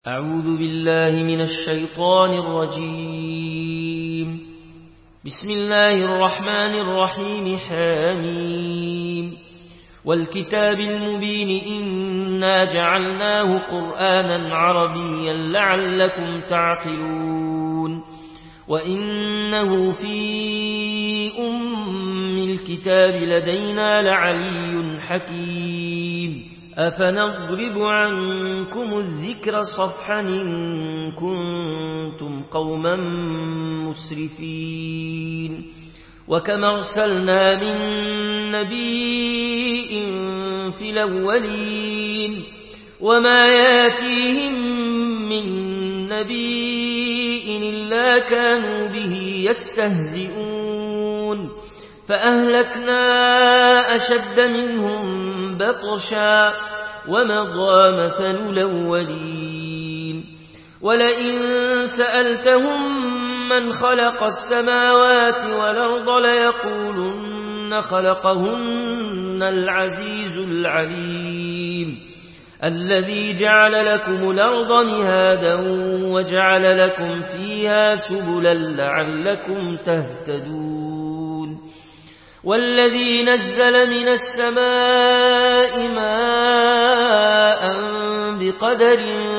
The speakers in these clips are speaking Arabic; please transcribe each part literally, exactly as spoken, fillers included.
أعوذ بالله من الشيطان الرجيم. بسم الله الرحمن الرحيم. حميم والكتاب المبين إنا جعلناه قرآنا عربيا لعلكم تعقلون وإنه في أم الكتاب لدينا لعلي حكيم. أفنضرب عنكم الذكر صفحا إن كنتم قوما مسرفين. وكم أرسلنا من نبي في الأولين وما ياتيهم من نبي إلا كانوا به يستهزئون فأهلكنا أشد منهم بطشا ومضى مثل الأولين. ولئن سألتهم من خلق السماوات والأرض ليقولن خلقهن العزيز العليم الذي جعل لكم الأرض مهادا وجعل لكم فيها سبلا لعلكم تهتدون. والذي نزل من السماء ماء بقدر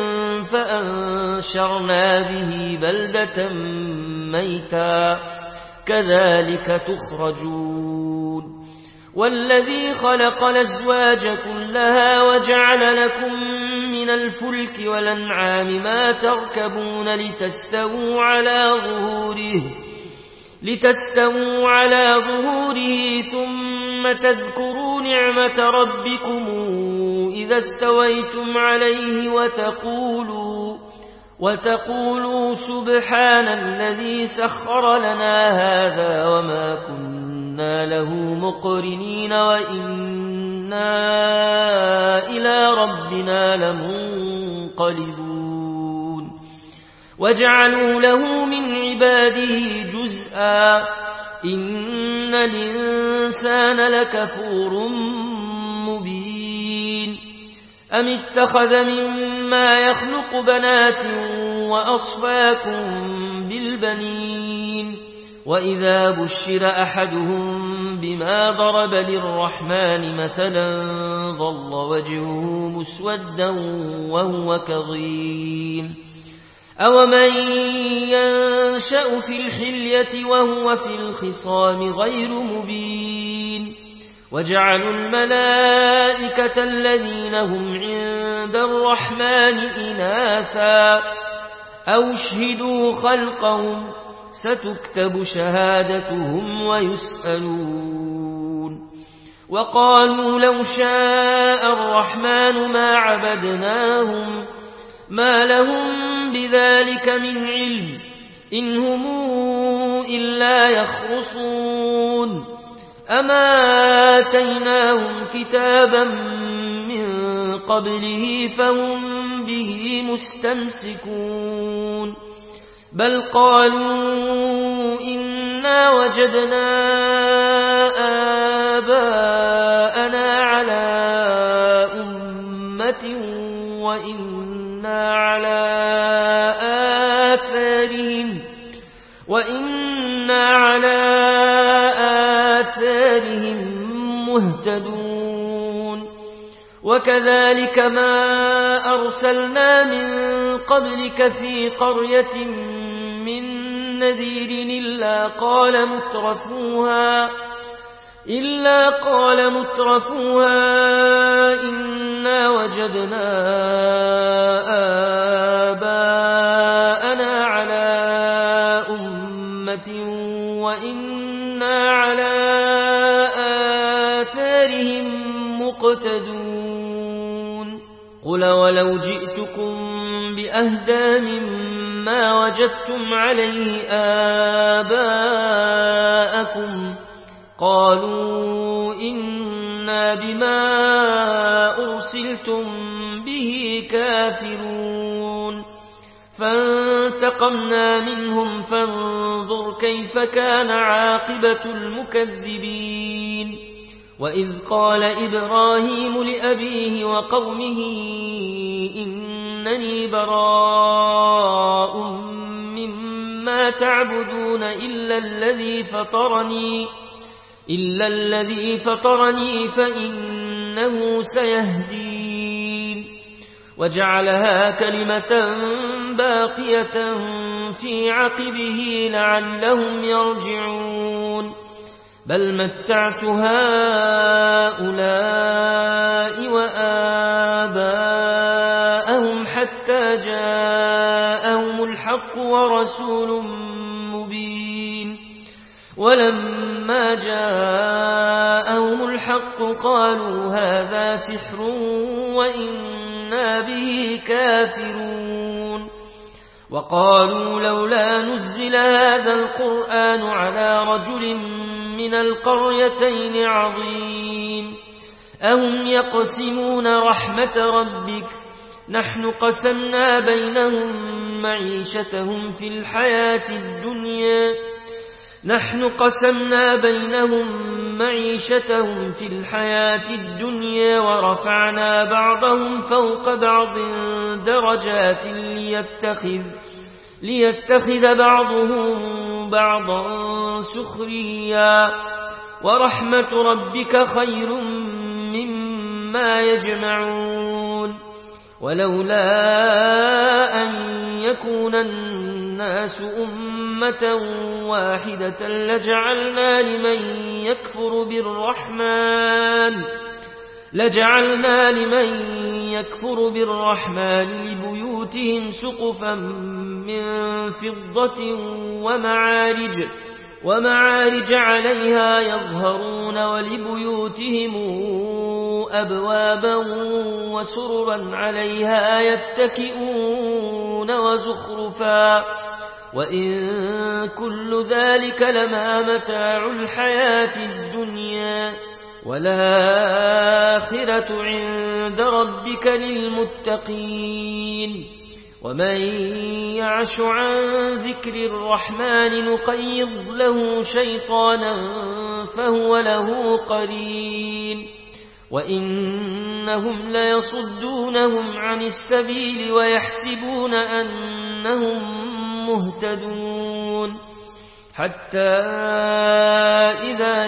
فأنشرنا به بلدة ميتا كذلك تخرجون. والذي خلق الأزواج كلها وجعل لكم من الفلك والأنعام ما تركبون لتستووا على ظهوره لتستووا على ظهوره ثم تذكروا نعمة ربكم إذا استويتم عليه وتقولوا, وتقولوا سبحان الذي سخر لنا هذا وما كنا له مقرنين وإنا إلى ربنا لمنقلبون. وجعلوا له من عباده جزءا إن الإنسان لكفور مبين. أم اتخذ مما يخلق بنات وأصفاكم بالبنين وإذا بشر أحدهم بما ضرب للرحمن مثلا ظل وجهه مسودا وهو كظيم. أومن ينشأ في الحلية وهو في الخصام غير مبين. وجعلوا الملائكة الذين هم عند الرحمن إناثا أو اشهدوا خلقهم ستكتب شهادتهم ويسألون. وقالوا لو شاء الرحمن ما عبدناهم ما لهم بذلك من علم إن هم إلا يخرصون. أما آتيناهم كتابا من قبله فهم به مستمسكون. بل قالوا إنا وجدنا آباءنا على أمة وإنا على آثارهم وإنا على آثارهم مهتدون. وكذلك ما أرسلنا من قبلك في قرية من نذير إلا قال مترفوها إلا قال مترفوها إنا وجدنا آباءنا على أمة وإنا على آثارهم مقتدون. قل ولو جئتكم بأهدى مما وجدتم عليه آباءكم قالوا إنا بما أرسلتم به كافرون. فانتقمنا منهم فانظر كيف كان عاقبة المكذبين. وإذ قال إبراهيم لأبيه وقومه إن إنني براء مما تعبدون إلا الذي فطرني إلا الذي فطرني فإنه سيهدين وجعلها كلمة باقية في عقبه لعلهم يرجعون بل متعت هؤلاء وآباءهم حتى جاءهم الحق ورسول مبين ولما جاءهم الحق قالوا هذا سحر وإنا به كافرون وقالوا لولا نزل هذا القرآن على رجل من القريتين عظيم أهم يقسمون رحمة ربك نحن قسمنا بينهم معيشتهم في الحياة الدنيا نحن قسمنا بينهم معيشتهم في الحياة الدنيا ورفعنا بعضهم فوق بعض درجات ليتخذ ليتخذ بعضهم بعضا سخريا ورحمة ربك خير مما يجمعون ولولا أن يكون الناس أمة واحدة لجعلنا لمن يكفر بالرحمن لجعلنا لمن يكفر بالرحمن لبيوتهم سقفا من فضة ومعارج ومعارج عليها يظهرون ولبيوتهم أبوابا وسررا عليها يتكئون وزخرفا وإن كل ذلك لما متاع الحياة الدنيا والآخرة عند ربك للمتقين ومن يعش عن ذكر الرحمن نقيض له شيطانا فهو له قرين وإنهم ليصدونهم عن السبيل ويحسبون أنهم مهتدون حتى إذا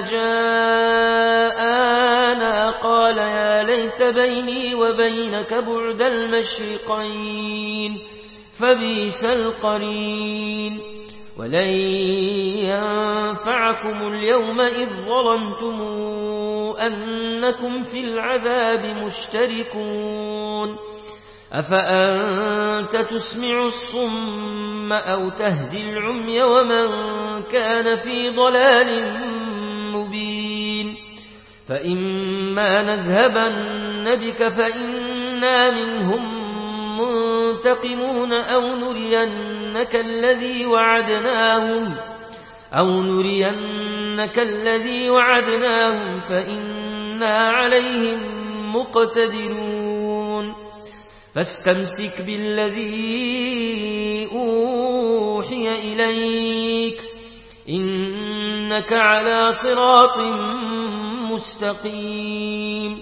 جاءنا قال يا ليت بيني وبينك بعد المشرقين فبئس القرين ولن ينفعكم اليوم إذ ظلمتم أنكم في العذاب مشتركون أفأنت تسمع الصم أو تهدي العمي ومن كان في ضلال مبين فإما نذهبن بك فإنا منهم منتقمون أو نرينك الذي وعدناهم أو نرينك الذي وعدناهم فإنا عليهم مقتدرون فاستمسك بالذي أوحي إليك إنك على صراط مستقيم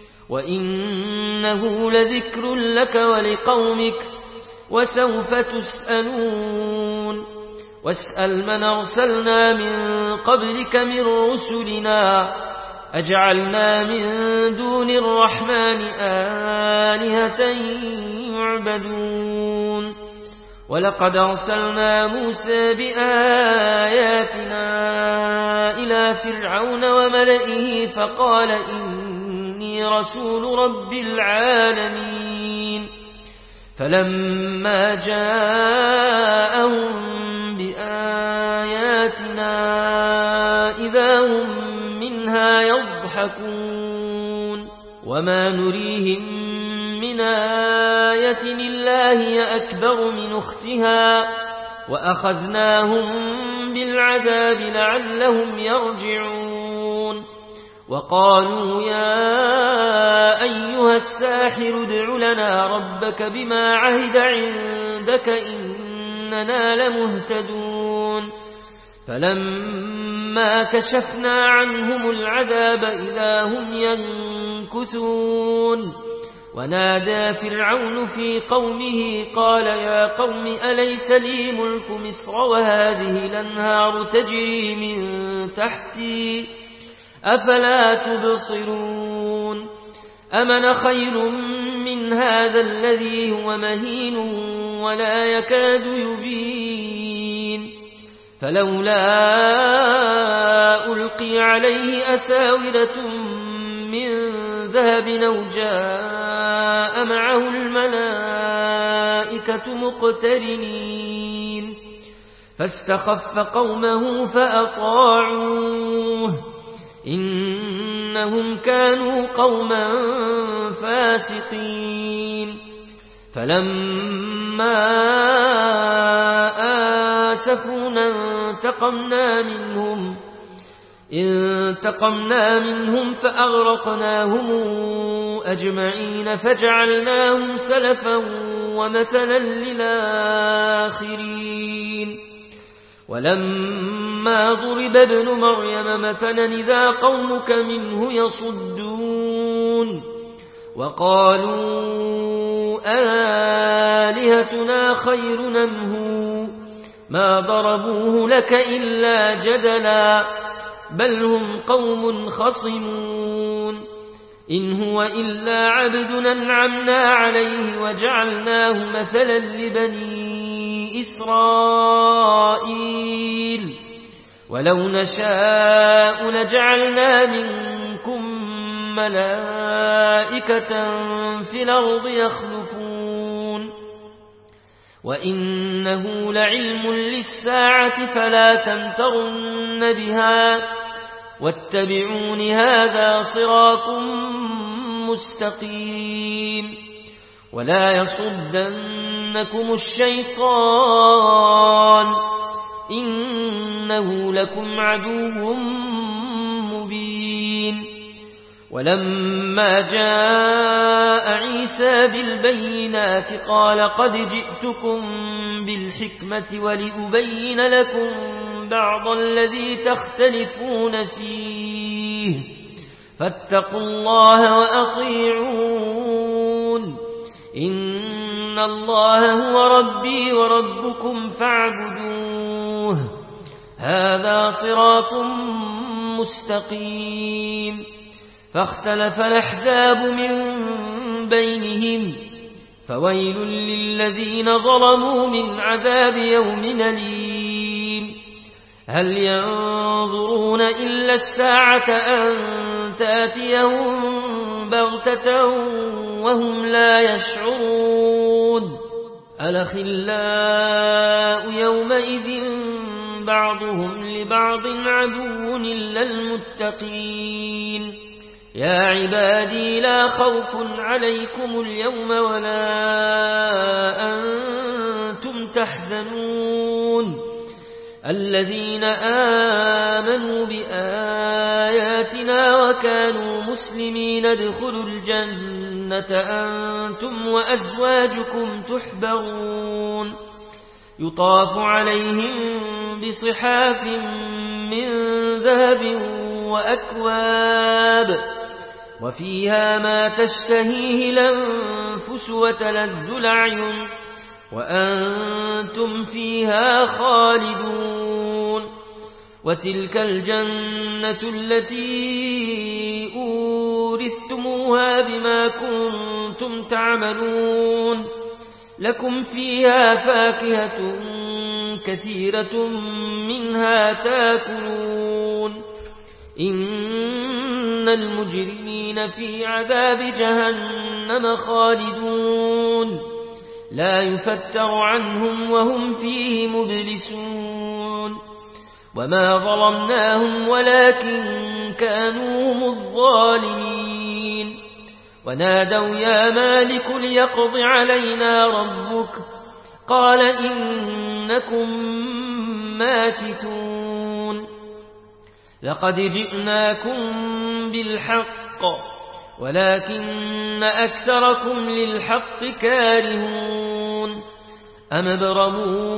وإنه لذكر لك ولقومك وسوف تسألون واسأل من أرسلنا من قبلك من رسلنا أجعلنا من دون الرحمن آلهة يعبدون ولقد أرسلنا موسى بآياتنا إلى فرعون وملئه فقال إني رسول رب العالمين فلما جاءهم بآياتنا إذا هم منها يضحكون وما نريهم من آية إلا هي أكبر من أختها وأخذناهم بالعذاب لعلهم يرجعون وقالوا يا أيها الساحر ادع لنا ربك بما عهد عندك إننا لمهتدون فلما كشفنا عنهم العذاب إذا هم ينكثون ونادى فرعون في قومه قال يا قوم أليس لي ملك مصر وهذه الأنهار تجري من تحتي أفلا تبصرون أمن خير من هذا الذي هو مهين ولا يكاد يبين فلولا ألقي عليه أساورة من ذهب أو جاء معه الملائكة مقترنين فاستخف قومه فأطاعوه إنهم كانوا قوما فاسقين فلما آسفونا انتقمنا منهم انتقمنا منهم فأغرقناهم أجمعين فجعلناهم سلفا ومثلا للآخرين ولما ضرب ابن مريم مثلا إذا قومك منه يصدون وقالوا آلهتنا خير نمه ما ضربوه لك إلا جدلا بل هم قوم خصمون إن هو إلا عبد أنعمنا عليه وجعلناه مثلا لبني إسرائيل ولو نشاء لجعلنا منكم ملائكة في الأرض يخلفون وإنه لعلم للساعة فلا تمترن بها واتبعون هذا صراط مستقيم ولا يصدنكم الشيطان إنه لكم عدو مبين ولما جاء عيسى بالبينات قال قد جئتكم بالحكمة ولأبين لكم بعض الذي تختلفون فيه فاتقوا الله وأطيعون إن الله هو ربي وربكم فاعبدوه هذا صراط مستقيم فاختلف الأحزاب من بينهم فويل للذين ظلموا من عذاب يوم أليم هل ينظرون إلا الساعة أن تأتيهم بغتة وهم لا يشعرون الأخلاء يومئذ بعضهم لبعض عدو إلا المتقين يا عبادي لا خوف عليكم اليوم ولا أنتم تحزنون الذين آمنوا بآياتنا وكانوا مسلمين ادخلوا الجنة أنتم وأزواجكم تحبرون يطاف عليهم بصحاف من ذهب وأكواب وفيها ما تشتهيه الأنفس وتلذ الأعين وأنتم فيها خالدون وتلك الجنة التي أورثتموها بما كنتم تعملون لكم فيها فاكهة كثيرة منها تاكلون إن المجرمين في عذاب جهنم خالدون لا يفتر عنهم وهم فيه مبلسون وما ظلمناهم ولكن كانوا هم الظالمين ونادوا يا مالك ليقض علينا ربك قال إنكم ماكثون لقد جئناكم بالحق ولكن أكثركم للحق كارهون أم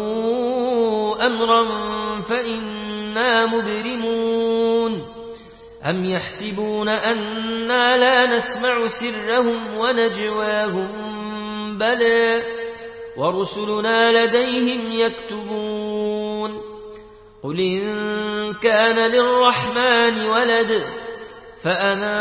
ابرموا أمرا فإنا مبرمون أم يحسبون أنا لا نسمع سرهم ونجواهم بلى ورسلنا لديهم يكتبون قل إن كان للرحمن ولد فأنا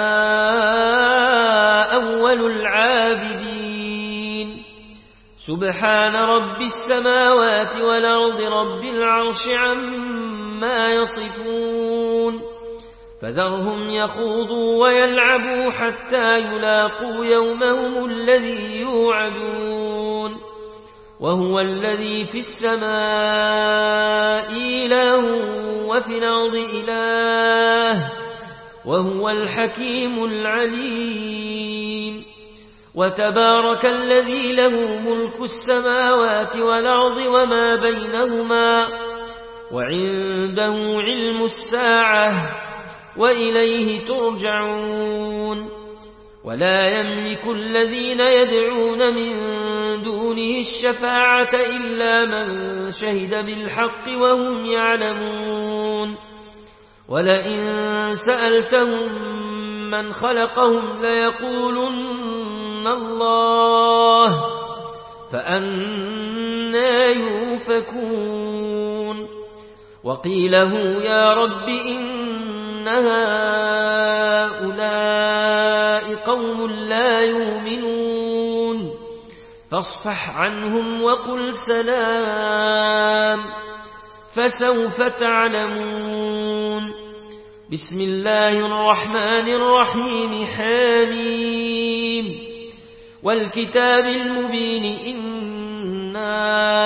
أول العابدين سبحان رب السماوات والأرض رب العرش عما يصفون فذرهم يخوضوا ويلعبوا حتى يلاقوا يومهم الذي يوعدون وهو الذي في السماء إله وفي الأرض إله وهو الحكيم العليم وتبارك الذي له ملك السماوات والأرض وما بينهما وعنده علم الساعة وإليه ترجعون ولا يملك الذين يدعون من دونه الشفاعة إلا من شهد بالحق وهم يعلمون ولئن سألتهم من خلقهم ليقولن الله فأنى يؤفكون وقيله يا رب إن هؤلاء قوم لا يؤمنون فاصفح عنهم وقل سلام فسوف تعلمون بسم الله الرحمن الرحيم حميم والكتاب المبين إنا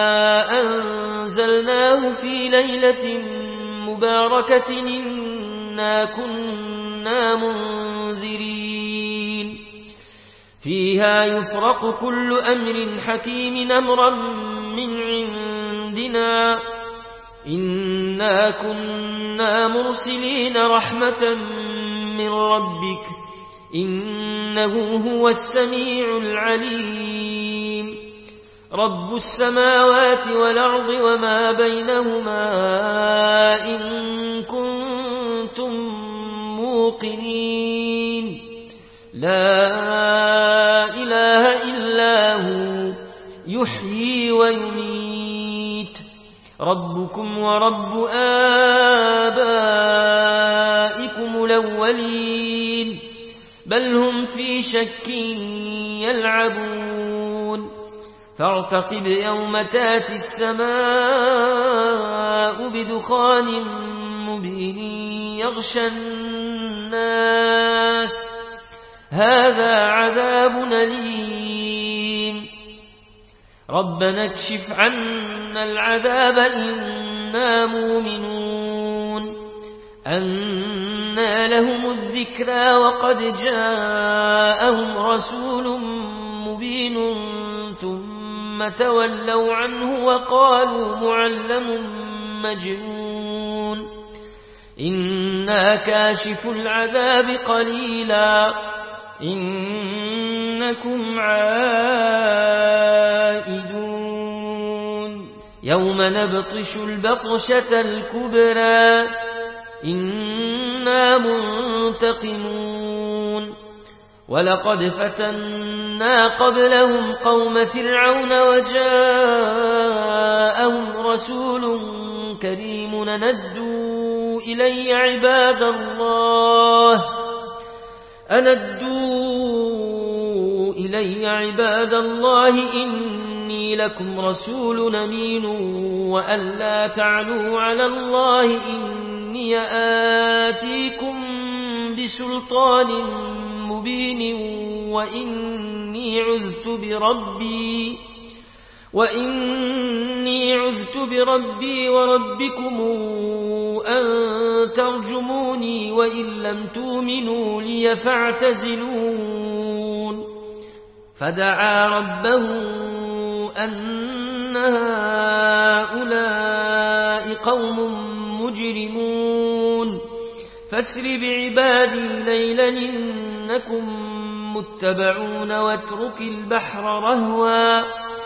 أنزلناه في ليلة مباركة إنا كنا منذرين فيها يفرق كل أمر حكيم أمرا من عندنا إنا كنا مرسلين رحمة من ربك إنه هو السميع العليم رب السماوات والأرض وما بينهما إن كنتم موقنين لا إله إلا هو يحيي ويميت ربكم ورب آبائكم الأولين بل هم في شك يلعبون فارتقب يوم تاتي السماء بدخان مبين يغشى الناس هذا عذاب أليم ربنا اكشف عنا العذاب إنا مؤمنون أنى لهم الذكرى وقد جاءهم رسول مبين ثم تولوا عنه وقالوا معلم مجنون إنا كاشف العذاب قليلا إنكم عائدون يوم نبطش البطشة الكبرى إنا منتقمون ولقد فتنا قبلهم قوم فرعون وجاءهم رسول كريم ندوا إلي عباد الله أندوا إلي عباد الله إني لكم رسول أمين وأن لا تعلوا على الله إني آتيكم بسلطان مبين وإني عذت بربي وإني عذت بربي وربكم أن ترجموني وإن لم تؤمنوا لي فاعتزلون فدعا ربه أن هؤلاء قوم مجرمون فاسر بعبادي ليلا إنكم متبعون واترك البحر رهوا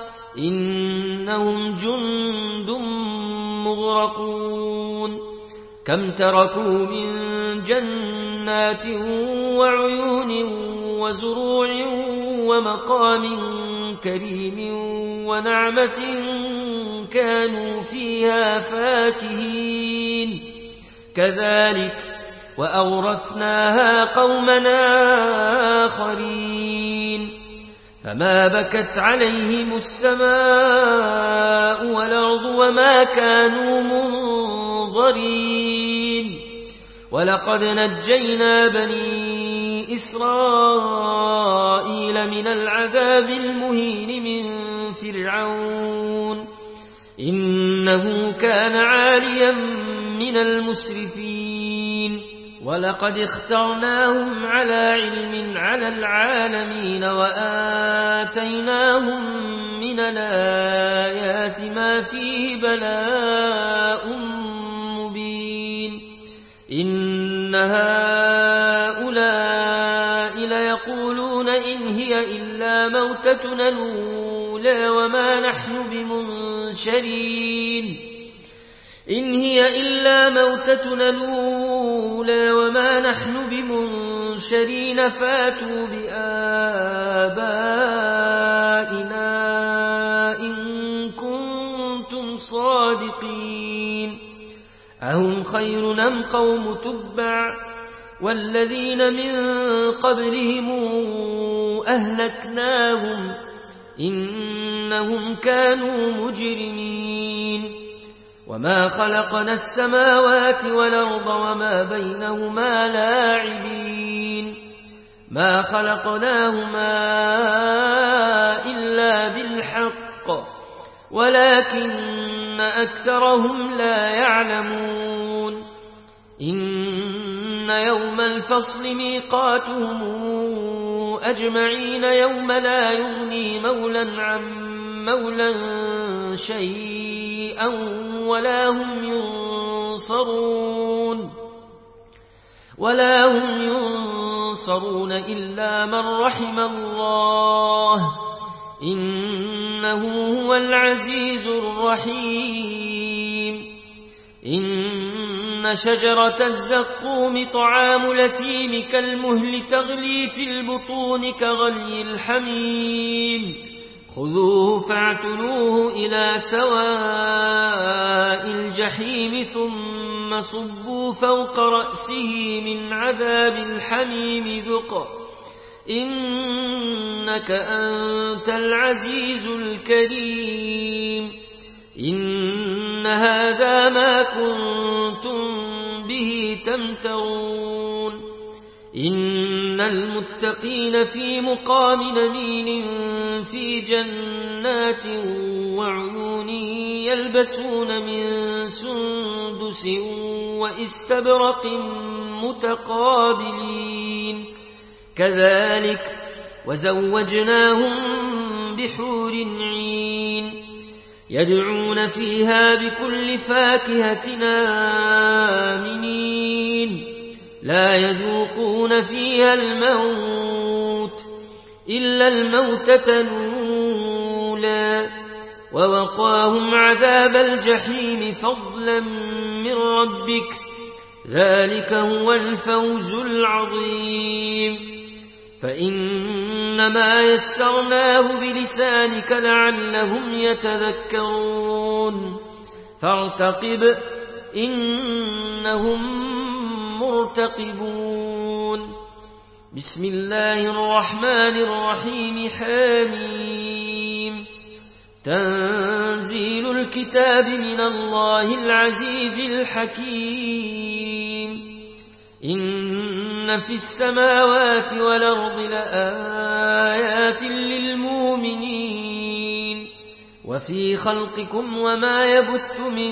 إنهم جند مغرقون كم تركوا من جنات جنات وعيون وزروع ومقام كريم ونعمة كانوا فيها فاكهين كذلك وأورثناها قومنا آخرين فما بكت عليهم السماء والأرض وما كانوا منظرين ولقد نجينا بني إسرائيل من العذاب المهين من فرعون إنه كان عاليا من المسرفين ولقد اخترناهم على علم على العالمين وآتيناهم من الآيات ما فيه بلاء مبين إن هؤلاء ليقولون إن هي إلا موتتنا الأولى وما نحن بمنشرين إن هي إلا موتتنا الأولى وما نحن بمنشرين فاتوا بآبائنا إن كنتم صادقين أهم خير أم قوم تبع والذين من قبلهم أهلكناهم إنهم كانوا مجرمين وما خلقنا السماوات والأرض وما بينهما لاعبين ما خلقناهما إلا بالحق ولكن أكثرهم لا يعلمون إن يوم الفصل ميقاتهم أجمعين يوم لا يغني مولا عن مولا شيئا ولا هم ينصرون ولا هم ينصرون إلا من رحم الله إنه هو العزيز الرحيم إن شجرة الزقوم طعام الأثيم كالمهل تغلي في البطون كغلي الحميم خذوه فاعتلوه إلى سواء الجحيم ثم صبوا فوق رأسه من عذاب الحميم ذق إنك أنت العزيز الكريم إن هذا ما كنتم به تمترون إن المتقين في مقام أمين في جنات وعيون يلبسون من سندس واستبرق متقابلين كذلك وزوجناهم بحور عين يدعون فيها بكل فاكهة آمنين لا يذوقون فيها الموت إلا الموتة الأولى ووقاهم عذاب الجحيم فضلا من ربك ذلك هو الفوز العظيم فإنما يسرناه بلسانك لعلهم يتذكرون فارتقب إنهم مرتقبون بسم الله الرحمن الرحيم حميم تنزيل الكتاب من الله العزيز الحكيم إن في السماوات والأرض لآيات للمؤمنين وفي خلقكم وما يبث من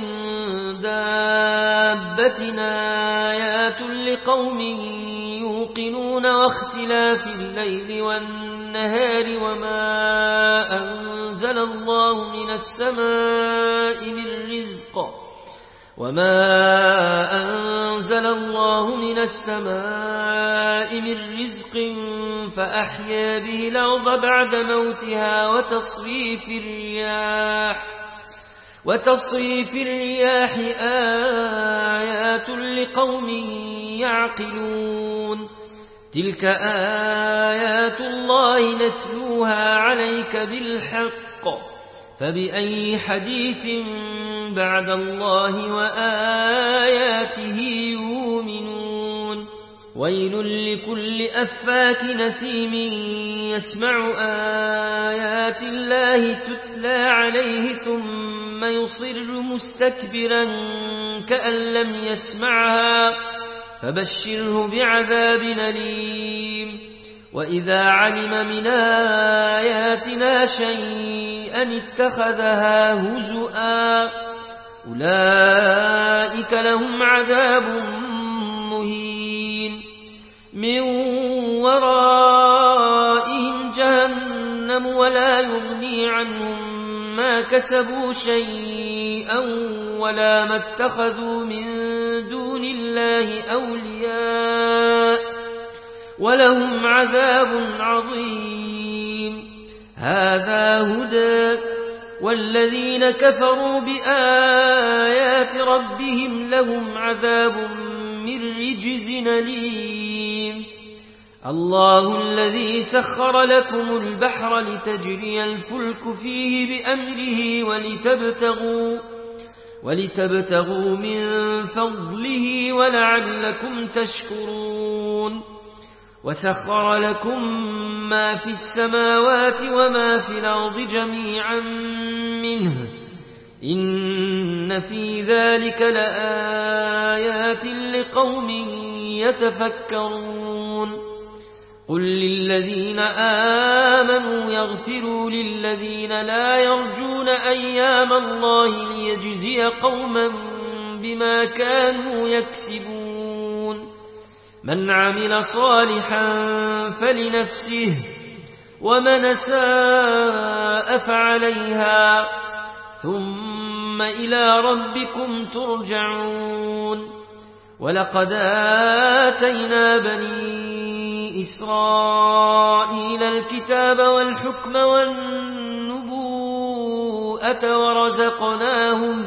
دابة آيات لقوم يوقنون واختلاف الليل والنهار وما أنزل الله من السماء من رزق وما أنزل الله من السماء من رزق فأحيا به الأرض بعد موتها وتصريف الرياح وتصريف الرياح آيات لقوم يعقلون تلك آيات الله نتلوها عليك بالحق فبأي حديث بعد الله وآياته يؤمنون ويل لكل أفاك نثيم يسمع آيات الله تتلى عليه ثم يصر مستكبرا كأن لم يسمعها فبشره بعذاب أليم وإذا علم من آياتنا شيئا اتخذها هزؤا أولئك لهم عذاب مهين من ورائهم جهنم ولا يغني عنهم ما كسبوا شيئا ولا ما اتخذوا من دون الله أولياء ولهم عذاب عظيم هذا هدى والذين كفروا بآيات ربهم لهم عذاب من رجز أليم الله الذي سخر لكم البحر لتجري الفلك فيه بأمره ولتبتغوا, ولتبتغوا من فضله ولعلكم تشكرون وسخر لكم ما في السماوات وما في الأرض جميعا منه إن في ذلك لآيات لقوم يتفكرون قل للذين آمنوا يغفروا للذين لا يرجون أيام الله ليجزي قوما بما كانوا يكسبون من عمل صالحا فلنفسه ومن أساء فعليها ثم إلى ربكم ترجعون ولقد آتينا بني إسرائيل الكتاب والحكم والنبوءة ورزقناهم,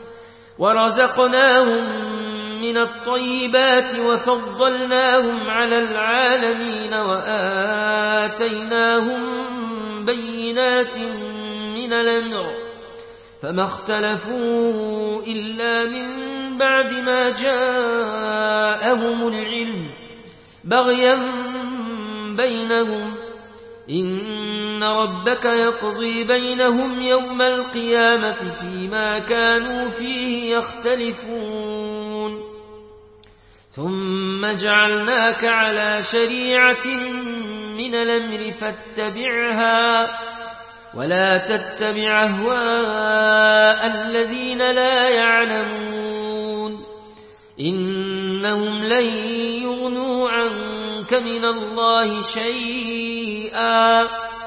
ورزقناهم من الطيبات وفضلناهم على العالمين وآتيناهم بينات من الأمر فما اختلفوا إلا من بعد ما جاءهم العلم بغيا بينهم إن ربك يقضي بينهم يوم القيامة فيما كانوا فيه يختلفون ثم جعلناك على شريعة من الأمر فاتبعها ولا تتبع أهواء الذين لا يعلمون إنهم لن يغنوا عنك من الله شيئا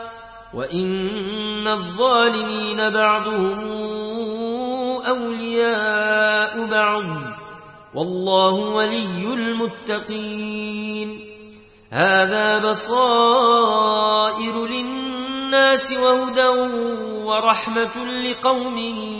وإن الظالمين بعضهم أولياء بعض والله ولي المتقين هذا بصائر للناس وهدى ورحمة لقوم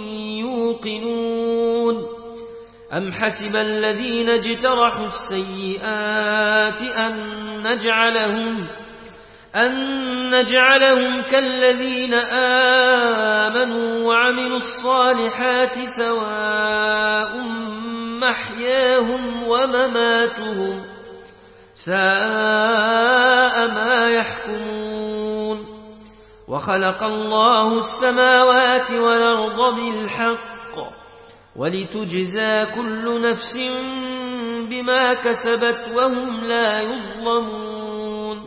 يوقنون أم حسب الذين اجترحوا السيئات أن نجعلهم أن نجعلهم كالذين آمنوا وعملوا الصالحات سواء محياهم ومماتهم ساء ما يحكمون وخلق الله السماوات والأرض بالحق ولتجزى كل نفس بما كسبت وهم لا يظلمون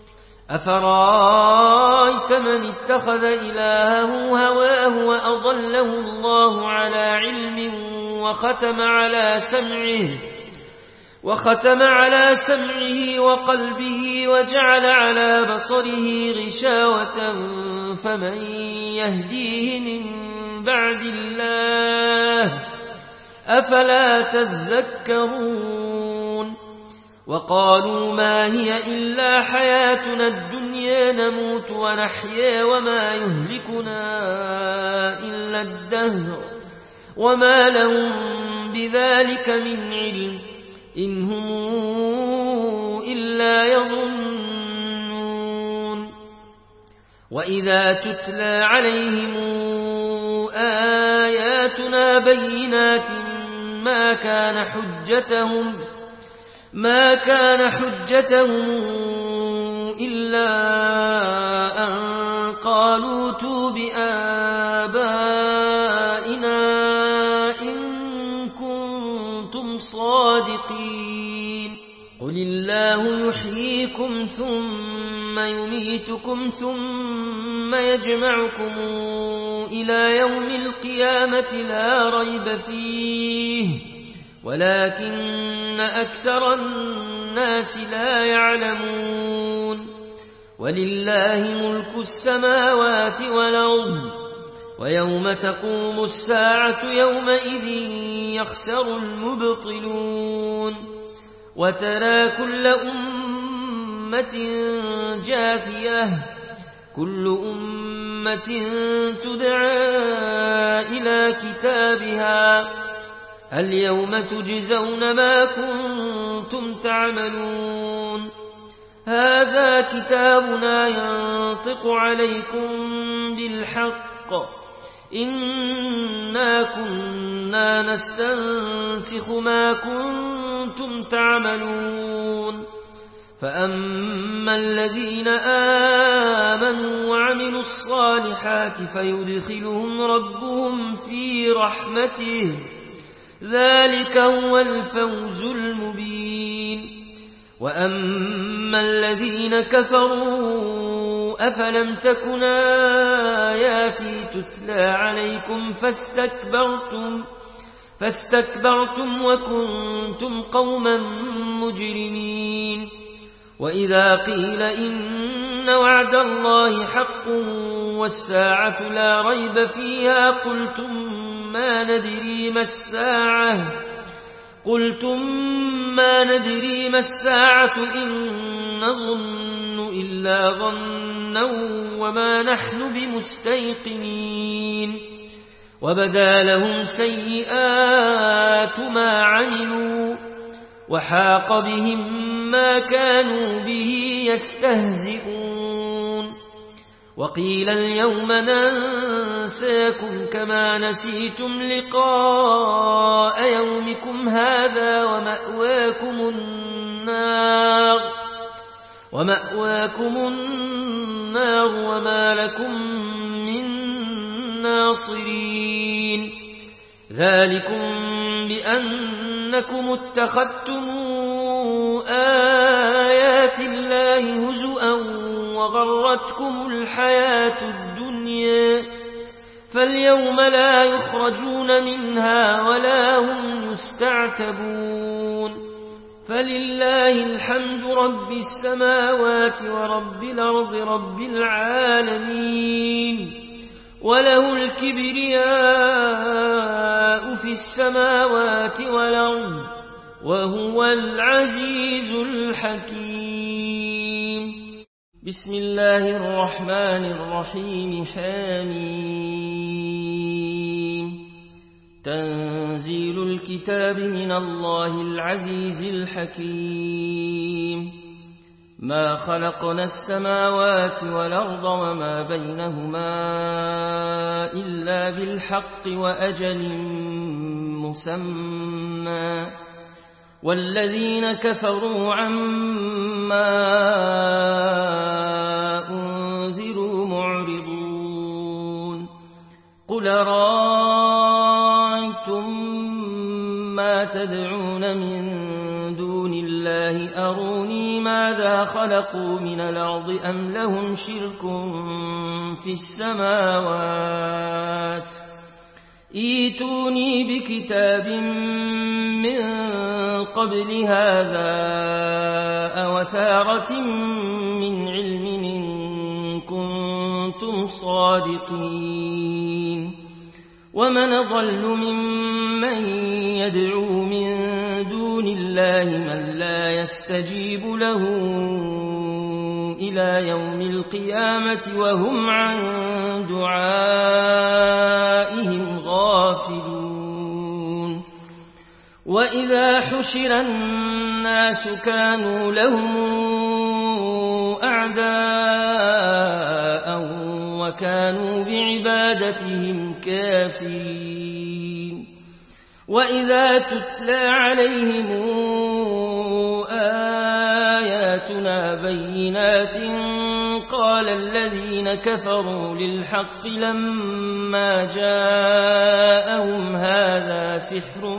أفرأيت من اتخذ إلهه هواه وأضله الله على علم وختم على سمعه وختم على سمعه وقلبه وجعل على بصره غشاوة فمن يهديه من بعد الله أفلا تذكرون وقالوا ما هي إلا حياتنا الدنيا نموت ونحيا وما يهلكنا إلا الدهر وما لهم بذلك من علم إن هم إلا يظنون وإذا تتلى عليهم آياتنا بينات ما كان حجتهم ما كان حجتهم إلا أن قالوا ائتوا بآبائنا إن كنتم صادقين قل الله يحييكم ثم يميتكم ثم يجمعكم إلى يوم القيامة لا ريب فيه ولكن أكثر الناس لا يعلمون ولله ملك السماوات والأرض ويوم تقوم الساعة يومئذ يخسر المبطلون وترى كل أمة جاثية كل أمة تدعى إلى كتابها اليوم تجزون ما كنتم تعملون هذا كتابنا ينطق عليكم بالحق إنا كنا نستنسخ ما كنتم تعملون فأما الذين آمنوا وعملوا الصالحات فيدخلهم ربهم في رحمته ذلك هو الفوز المبين وأما الذين كفروا أفلم تكن آياتي تتلى عليكم فاستكبرتم فاستكبرتم وكنتم قوما مجرمين وإذا قيل إن وعد الله حق والساعة لا ريب فيها قلتم ما ندري ما الساعة قلتم ما ندري ما الساعة إن نظن إلا ظنا وما نحن بمستيقنين وبدا لهم سيئات ما عملوا وحاق بهم ما كانوا به يستهزئون وقيل اليوم ننساكم كما نسيتم لقاء يومكم هذا ومأواكم النار ومأواكم النار وما لكم من ناصرين ذلكم بأنكم اتخذتم آيات الله هزؤا وغرتكم الحياة الدنيا فاليوم لا يخرجون منها ولا هم يستعتبون فلله الحمد رب السماوات ورب الأرض رب العالمين وله الكبرياء في السماوات والأرض وهو العزيز الحكيم بسم الله الرحمن الرحيم حميم تنزيل الكتاب من الله العزيز الحكيم ما خلقنا السماوات والأرض وما بينهما إلا بالحق وأجل مسمى والذين كفروا عما أنذروا معرضون قل رأيتم ما تدعون من دون الله أروني ماذا خلقوا من الأرض أم لهم شرك في السماوات ايتوني بكتاب من قبل هذا أوثارة من علم إن كنتم صادقين ومن ضل ممن يدعو من دون الله من لا يستجيب له إلى يوم القيامة وهم عن دعائهم غافلون وإذا حشر الناس كانوا لهم أعداء وكانوا بعبادتهم كافرين وإذا تتلى عليهم آياتنا بينات قال الذين كفروا للحق لما جاءهم هذا سحر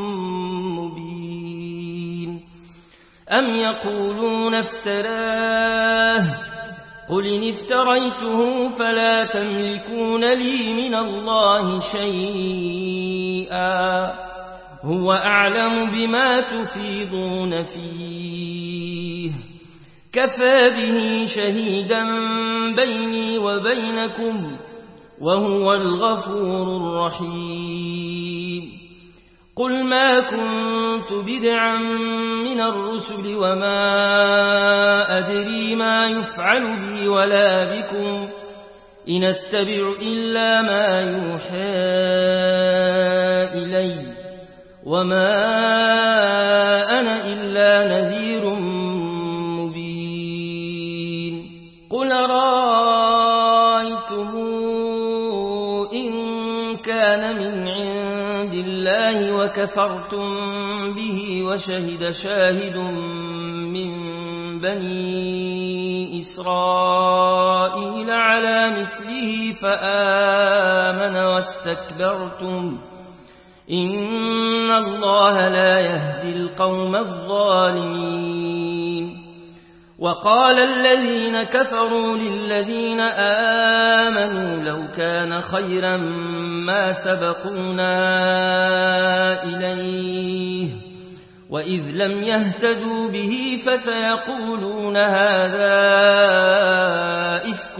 مبين أم يقولون افتراه قل إن افتريته فلا تملكون لي من الله شيئا هو أعلم بما تفيضون فيه كفى به شهيدا بيني وبينكم وهو الغفور الرحيم قل ما كنت بدعا من الرسل وما أدري ما يفعل بي ولا بكم إن أتبع إلا ما يوحى إلي وما أنا إلا نذير مبين قل رأيتم إن كان من عند الله وكفرتم به وشهد شاهد من بني إسرائيل على مثله فآمن واستكبرتم إن الله لا يهدي القوم الظالمين وقال الذين كفروا للذين آمنوا لو كان خيرا ما سبقونا إليه وإذ لم يهتدوا به فسيقولون هذا إفك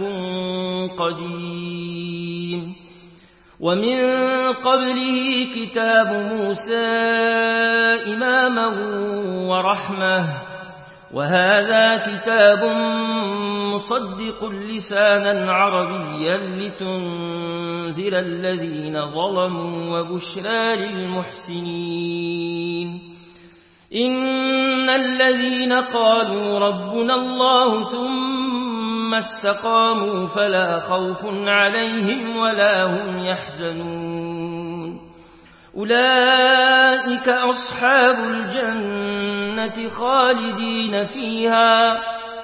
قديم ومن قبله كتاب موسى إماما ورحمة وهذا كتاب مصدق لسانا عربيا لتنذر الذين ظلموا وبشرى للمحسنين إن الذين قالوا ربنا الله ثم استقاموا فلا خوف عليهم ولا هم يحزنون أولئك أصحاب الجنة خالدين فيها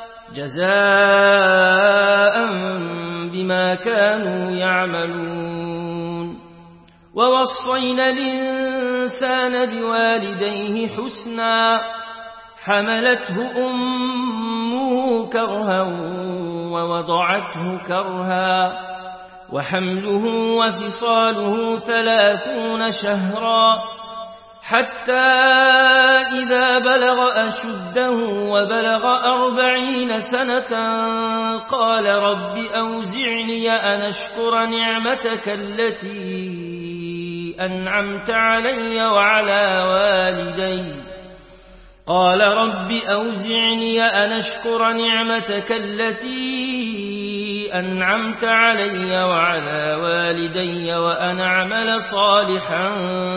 جزاء بما كانوا يعملون ووصينا الإنسان بوالديه حسنا حملته أمه كرها ووضعته كرها وحمله وفصاله ثلاثون شهرا حتى إذا بلغ أشده وبلغ أربعين سنة قال رب أوزعني أن أشكر نعمتك التي أنعمت علي وعلى والدي قال رب أوزعني أن أشكر نعمتك التي أنعمت علي وعلى والدي وأن أعمل صالحا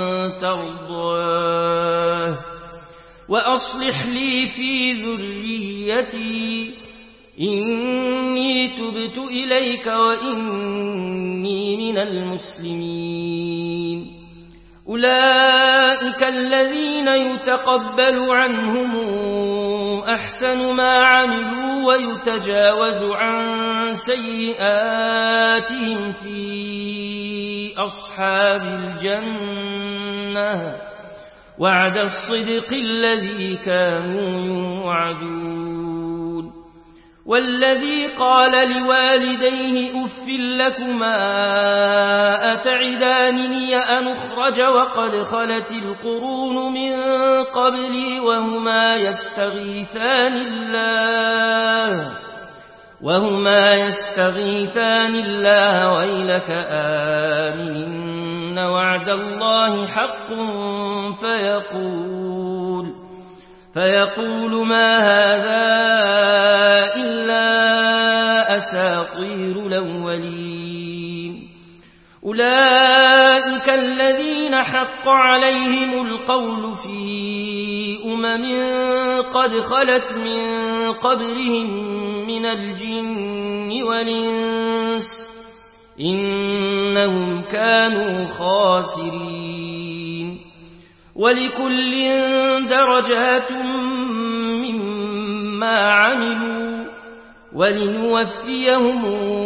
ترضاه وأصلح لي في ذريتي إني تبت إليك وإني من المسلمين أولئك الذين يتقبل عنهم أحسن ما عملوا ويتجاوز عن سيئاتهم في أصحاب الجنة وعد الصدق الذي كانوا يوعدون والذي قال لوالديه أف لكما أتعدانني أن أخرج وقد خلت القرون من قبلي وهما يستغيثان الله وهما يستغيثان الله ويلك آمن أن وعد الله حق فيقول فيقول ما هذا إلا أساطير الأولين أولئك الذين حق عليهم القول في أمم قد خلت من قبلهم من الجن والإنس إنهم كانوا خاسرين ولكل درجات مما عملوا ولنوفيهم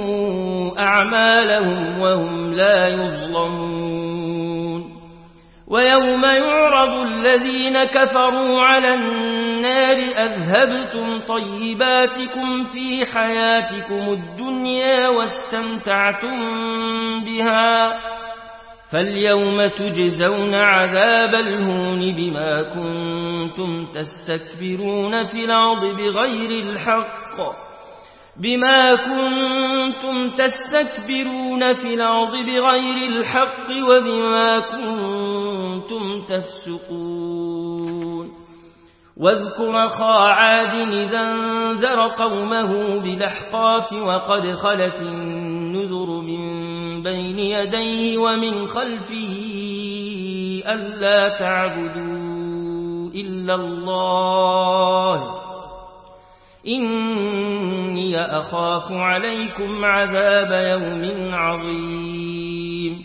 أعمالهم وهم لا يظلمون ويوم يعرض الذين كفروا على النار أذهبتم طيباتكم في حياتكم الدنيا واستمتعتم بها فاليوم تجزون عذاب الهون بما كنتم تستكبرون في الأرض بغير الحق بما كنتم تستكبرون في الأرض بغير الحق وبما كنتم تفسقون واذكر أخا عاد إذا انذر قومه بالأحقاف وقد خلت النذر من بين يديه ومن خلفه ألا تعبدوا إلا الله إني أخاف عليكم عذاب يوم عظيم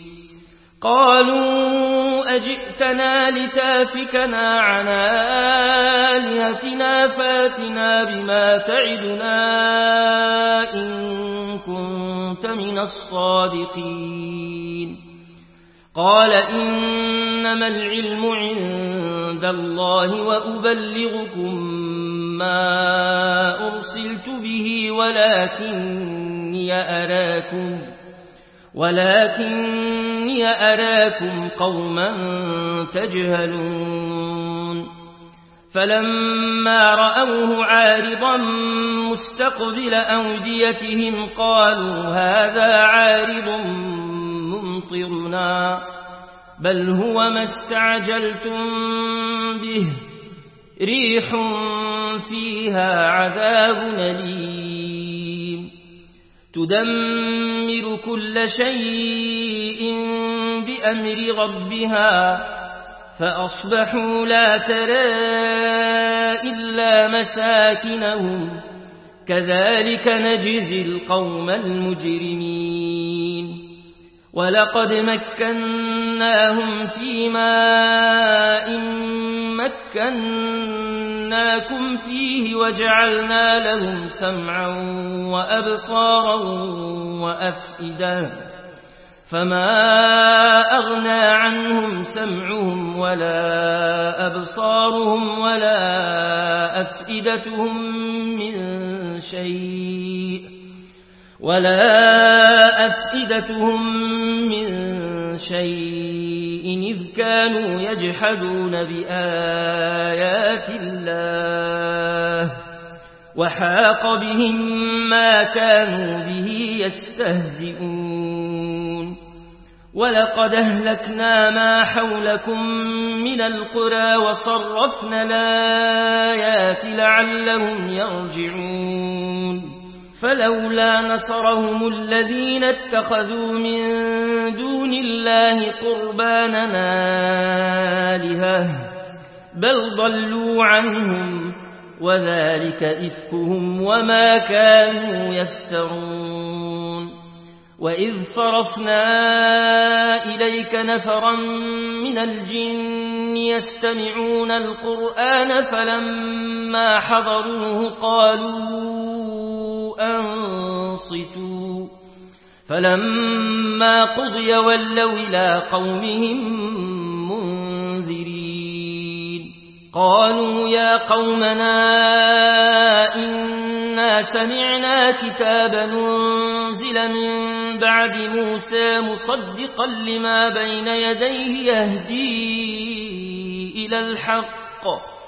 قالوا أجئتنا لتافكنا عن آلهتنا فاتنا بما تعدنا إن كنت من الصادقين قال إنما العلم عند الله وأبلغكم ما أرسلت به ولكني أراكم ولكني أراكم قوما تجهلون فلما رأوه عارضا مستقبل أوديتهم قالوا هذا عارض ممطرنا بل هو ما استعجلتم به ريح فيها عذاب أليم تدمر كل شيء بأمر ربها فأصبحوا لا ترى إلا مساكنهم كذلك نجزي القوم المجرمين ولقد مكناهم في ماء مكناكم فيه وجعلنا لهم سمعا وأبصارا وأفئدة فما أغنى عنهم سمعهم ولا أبصارهم ولا أفئدتهم من شيء ولا أفئدتهم من شيء إذ كانوا يجحدون بآيات الله وحاق بهم ما كانوا به يستهزئون ولقد أهلكنا ما حولكم من القرى وصرفنا الآيات لعلهم يرجعون فلولا نصرهم الذين اتخذوا من دون الله قربانا آلهة بل ضلوا عنهم وذلك إفكهم وما كانوا يفترون وإذ صرفنا إليك نفرا من الجن يستمعون القرآن فلما حضروه قالوا أنصتوا فلما قضي ولوا إلى قومهم منذرين قالوا يا قومنا إنا سمعنا كتابا أنزل من بعد موسى مصدقا لما بين يديه يهدي إلى الحق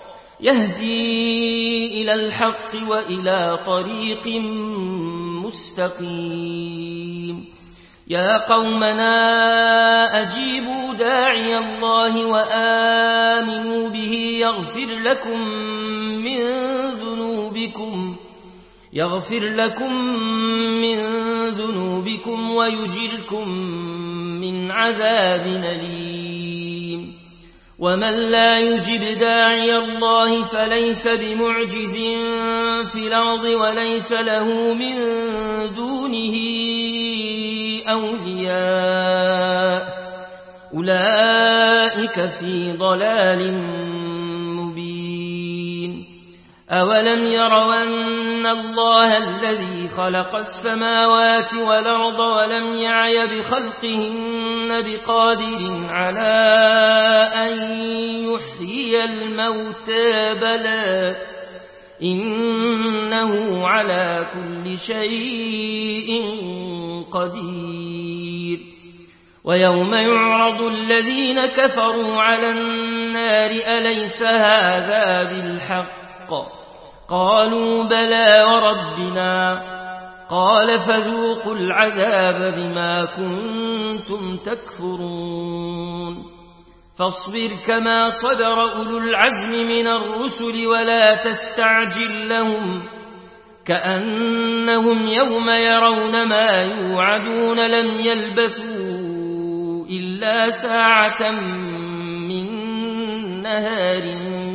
يهدي إلى الحق وإلى طريق مستقيم يا قومنا أجيبوا داعي الله وآمنوا به يغفر لكم من ذنوبكم يغفر لكم من ذنوبكم ويجركم من عذاب أليم ومن لا يجب داعي الله فليس بمعجز في الأرض وليس له من دونه أولياء أولئك في ضلال مبين أولم يروا أن الله الذي خلق السماوات والأرض ولم يعي بخلقهن بقادر على أن يحيي الموتى بلى إنه على كل شيء قدير ويوم يعرض الذين كفروا على النار أليس هذا بالحق قالوا بلى وربنا قال فذوقوا العذاب بما كنتم تكفرون فاصبر كما صبر أولو العزم من الرسل ولا تستعجل لهم كأنهم يوم يرون ما يوعدون لم يلبثوا إلا ساعة من نهار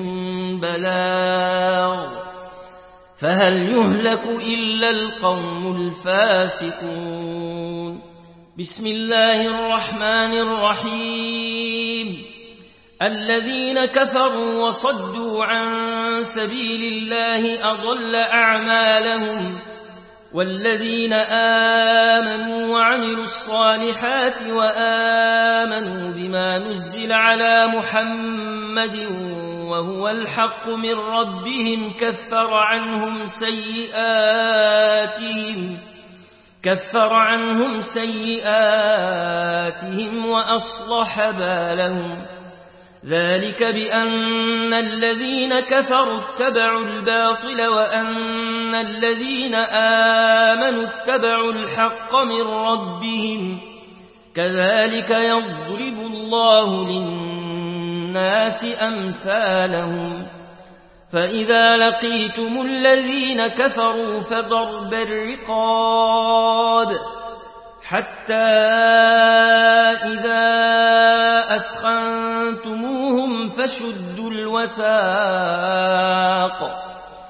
بلاغ فهل يهلك إلا القوم الفاسقون بسم الله الرحمن الرحيم الذين كفروا وصدوا عن سبيل الله أضل أعمالهم والذين آمنوا وعملوا الصالحات وآمنوا بما نزل على محمد وهو الحق من ربهم كفر عنهم سيئاتهم كفر عنهم سيئاتهم وأصلح بالهم ذلك بأن الذين كفروا اتبعوا الباطل وأن الذين آمنوا اتبعوا الحق من ربهم كذلك يضرب الله للناس أمثالهم فإذا لقيتم الذين كفروا فضرب الرقاب حتى إذا أثخنتموهم فشدوا الوثاق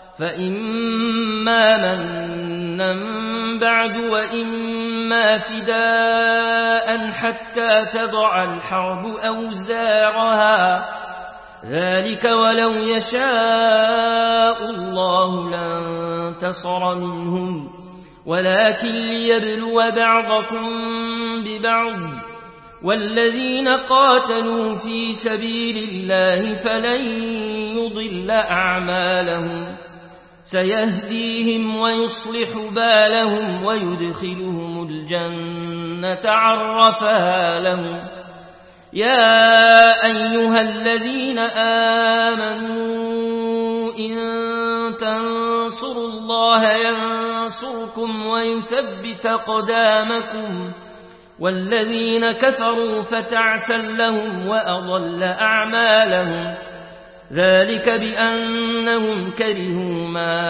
فإما منا بعد وإما فداء حتى تضع الحرب أوزارها ذلك ولو يشاء الله لانتصر منهم ولكن ليبلو بعضكم ببعض والذين قاتلوا في سبيل الله فلن يضل أعمالهم سيهديهم ويصلح بالهم ويدخلهم الجنة عرفها لهم يا أيها الذين آمنوا إن تنصروا الله ينصركم ويثبت أقدامكم والذين كفروا فتعسا لهم وأضل أعمالهم ذلك بأنهم كرهوا ما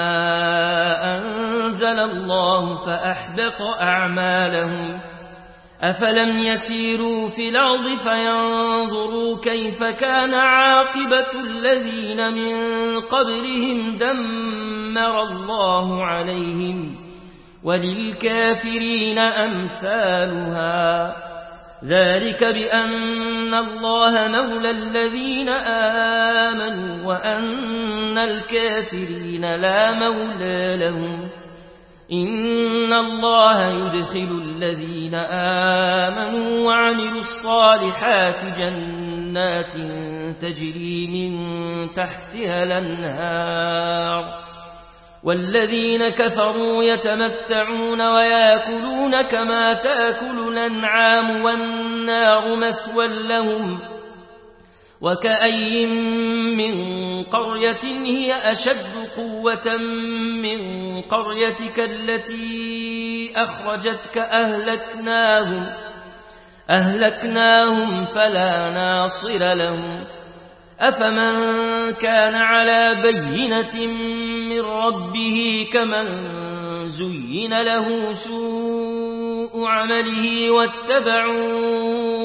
أنزل الله فأحبط أعمالهم أفلم يسيروا في الأرض فينظروا كيف كان عاقبة الذين من قبلهم دمر الله عليهم وللكافرين أمثالها ذلك بأن الله مولى الذين آمنوا وأن الكافرين لا مولى لهم إن الله يدخل الذين آمنوا وعملوا الصالحات جنات تجري من تحتها الأنهار والذين كفروا يتمتعون ويأكلون كما تأكل الأنعام والنار مثوى لهم وكأي من قرية هي أشد قوة من قريتك التي أخرجتك أهلكناهم, أهلكناهم فلا ناصر لهم. أفمن كان على بينة من ربه كمن زين له سوء عمله واتبعوا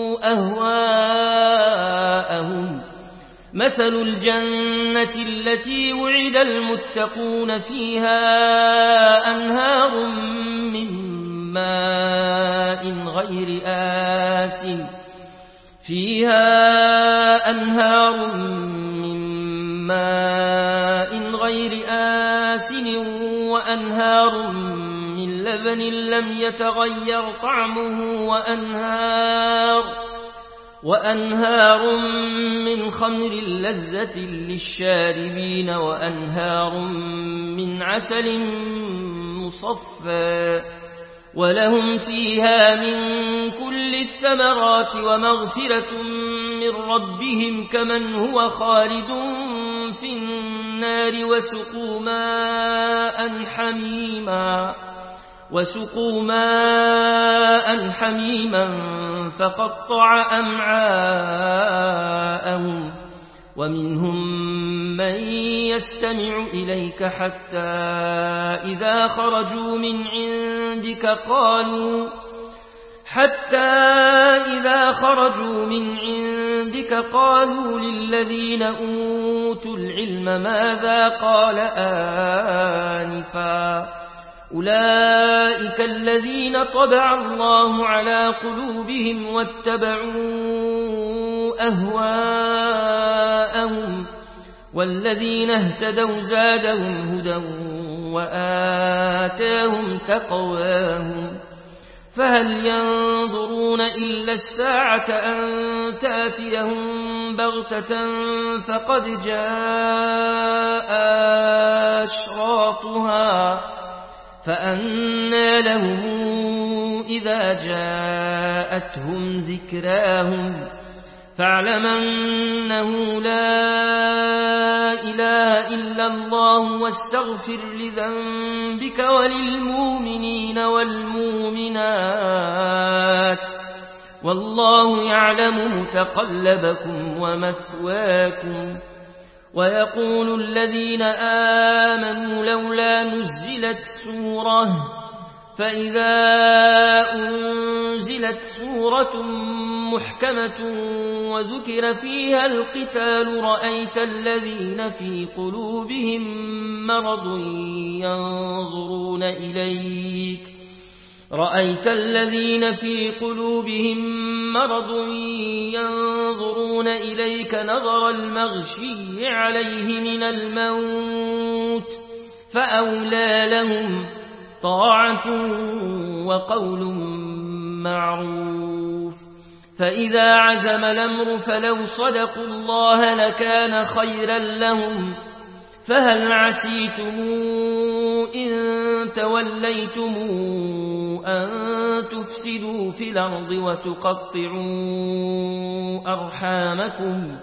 أهواءهم. مثل الجنة التي وعد المتقون فيها أنهار من ماء غير آسن فيها أنهار من ماء غير آسن وأنهار من لبن لم يتغير طعمه وأنهار, وأنهار من خمر لذة للشاربين وأنهار من عسل مصفى ولهم فيها من كل الثمرات ومغفرة من ربهم كمن هو خالد في النار وسقوا ماء حميما وسقوا ماء حميما فقطع أمعاءهم. ومنهم من يستمع إليك حتى إذا خرجوا من عندك قالوا حتى إذا خرجوا من عندك قالوا للذين أوتوا العلم ماذا قال آنفا أولئك الذين طبع الله على قلوبهم واتبعوا أهواءهم والذين اهتدوا زادهم هدى وآتاهم تقواهم. فهل ينظرون إلا الساعة أن تأتيهم بغتة فقد جاء أشراطها فأنى لهم إذا جاءتهم ذكراهم فاعلم أنه لا إله إلا الله واستغفر لذنبك وللمؤمنين والمؤمنات والله يعلم متقلبكم ومثواكم. ويقول الذين آمنوا لولا نزلت سورة فإذا أنزلت سورة محكمة وذكر فيها القتال رأيت الذين في قلوبهم مرض ينظرون إليك رأيت الذين في قلوبهم مرض ينظرون إليك نظر المغشي عليه من الموت فأولى لهم طاعة وقول معروف. فإذا عزم الأمر فلو صدقوا الله لكان خيرا لهم. فهل عسيتم إن توليتم أن تفسدوا في الأرض وتقطعوا أرحامكم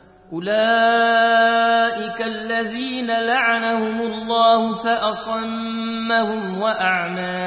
أولئك الذين لعنهم الله فأصمهم وأعمى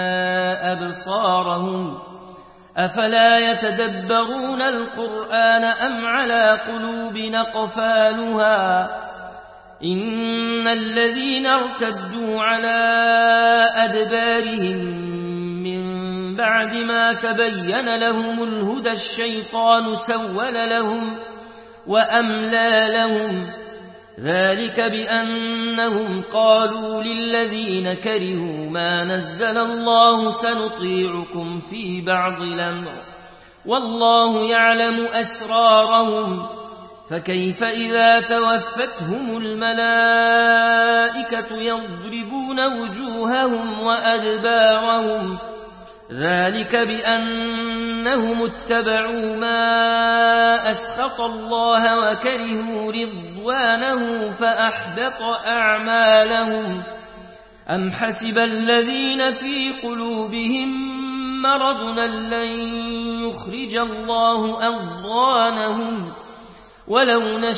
أبصارهم أفلا يتدبرون القرآن أم على قلوب أقفالها إن الذين ارتدوا على أدبارهم من بعد ما تبين لهم الهدى الشيطان سول لهم وأملى لهم ذلك بأنهم قالوا للذين كرهوا ما نزل الله سنطيعكم في بعض الأمر والله يعلم أسرارهم فكيف إذا توفتهم الملائكة يضربون وجوههم وأدبارهم ذلك بأنهم اتبعوا ما أسخط الله وكرهوا رضوانه فأحبط أعمالهم أم حسب الذين في قلوبهم مرض لن يخرج الله أضغانهم ولو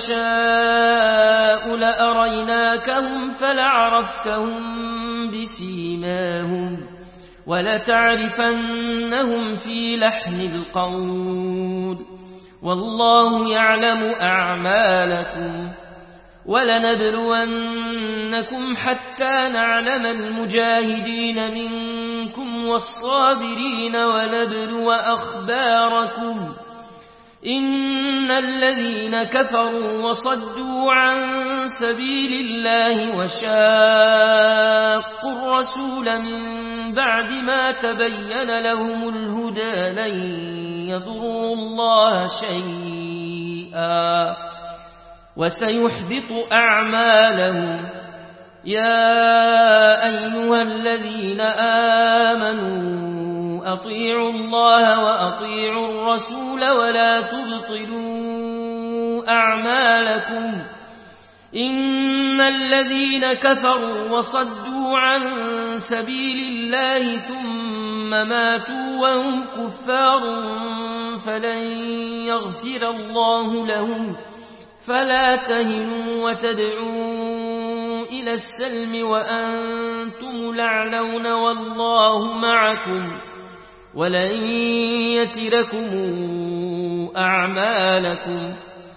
نشاء لأريناكهم فلعرفتهم بسيماهم ولتعرفنهم في لحن القول والله يعلم أعمالكم ولنبلونكم حتى نعلم المجاهدين منكم والصابرين ونبلو أخباركم إن الذين كفروا وصدوا عن سبيل الله وشاقوا الرسول من بعد ما تبين لهم الهدى لن يضروا الله شيئا وسيحبط أعمالهم يا أيها الذين آمنوا أطيعوا الله وأطيعوا الرسول ولا تبطلوا أعمالكم إن الذين كفروا وصدوا عن سبيل الله ثم ماتوا وهم كفار فلن يغفر الله لهم فلا تهنوا وتدعوا إلى السلم وأنتم لعلون والله معكم ولن يتركم أعمالكم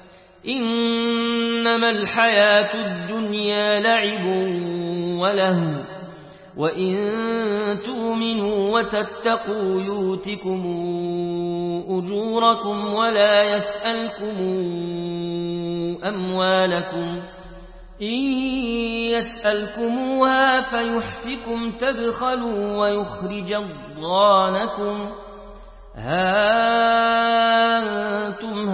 إنما الحياة الدنيا لعب وله وإن تؤمنوا وتتقوا يؤتكم أجوركم ولا يسألكم أموالكم إن يسألكموها فيحفكم تبخلوا ويخرج أضغانكم ها أنتم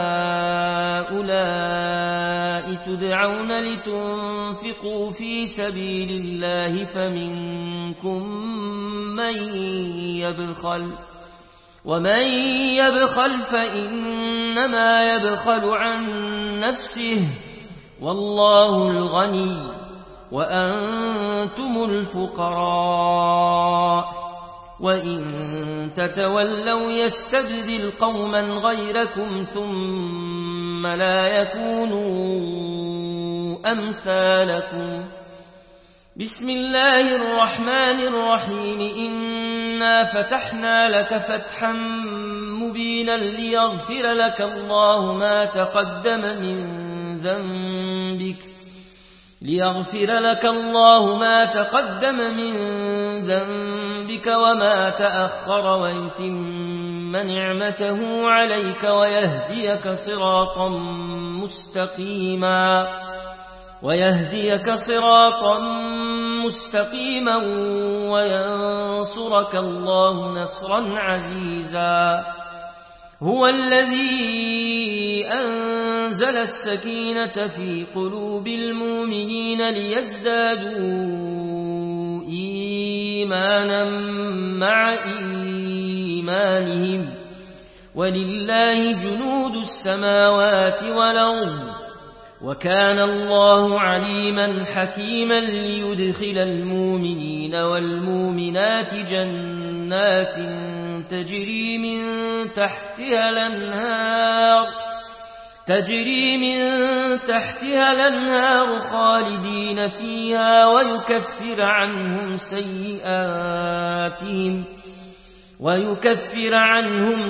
هؤلاء تدعون لتنفقوا في سبيل الله فمنكم من يبخل ومن يبخل فإنما يبخل عن نفسه والله الغني وأنتم الفقراء وإن تتولوا يستبدل قوما غيركم ثم لا يكونوا أمثالكم بسم الله الرحمن الرحيم إنا فتحنا لك فتحا مبينا ليغفر لك الله ما تقدم من ذنبك ليغفر لك الله ما تقدم من ذنبك وما تأخر ويتم نعمته عليك ويهديك صراطا مستقيما ويهديك صراطا مستقيما وينصرك الله نصرا عزيزا هو الذي أنزل السكينة في قلوب المؤمنين ليزدادوا إيمانا مع إيمانهم ولله جنود السماوات والأرض وكان الله عليما حكيما ليدخل المؤمنين والمؤمنات جنات تجري من تحتها الأنهار تجري من تحتها الأنهار خالدين فيها ويكفر عنهم سيئاتهم ويكفر عنهم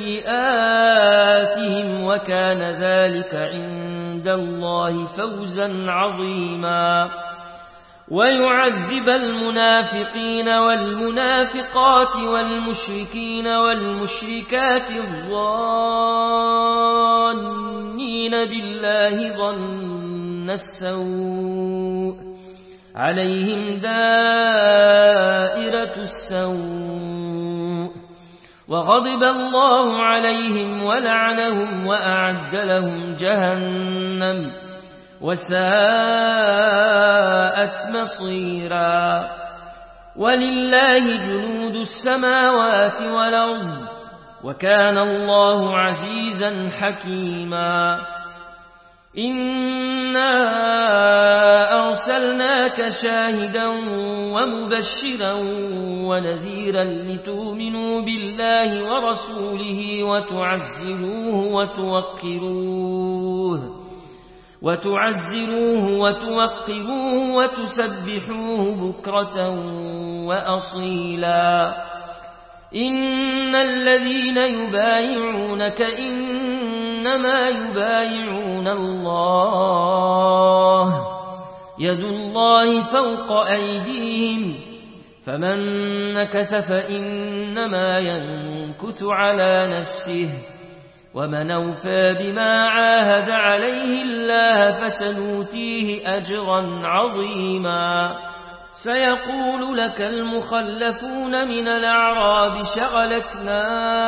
سيئاتهم وكان ذلك عند الله فوزا عظيما ويعذب المنافقين والمنافقات والمشركين والمشركات الظانين بالله ظن السوء عليهم دائرة السوء وغضب الله عليهم ولعنهم وأعد لهم جهنم وساءت مصيرا ولله جنود السماوات والأرض وكان الله عزيزا حكيما إنا أرسلناك شاهدا ومبشرا ونذيرا لتؤمنوا بالله ورسوله وتعزروه وتوقروه وتعزروه وتوقروه وتسبحوه بكرة وأصيلا إن الذين يبايعونك إنما يبايعون الله يد الله فوق أيديهم فمن نكث فإنما ينكث على نفسه ومن أوفى بما عاهد عليه الله فسنؤتيه أجرا عظيما سيقول لك المخلفون من الأعراب شغلتنا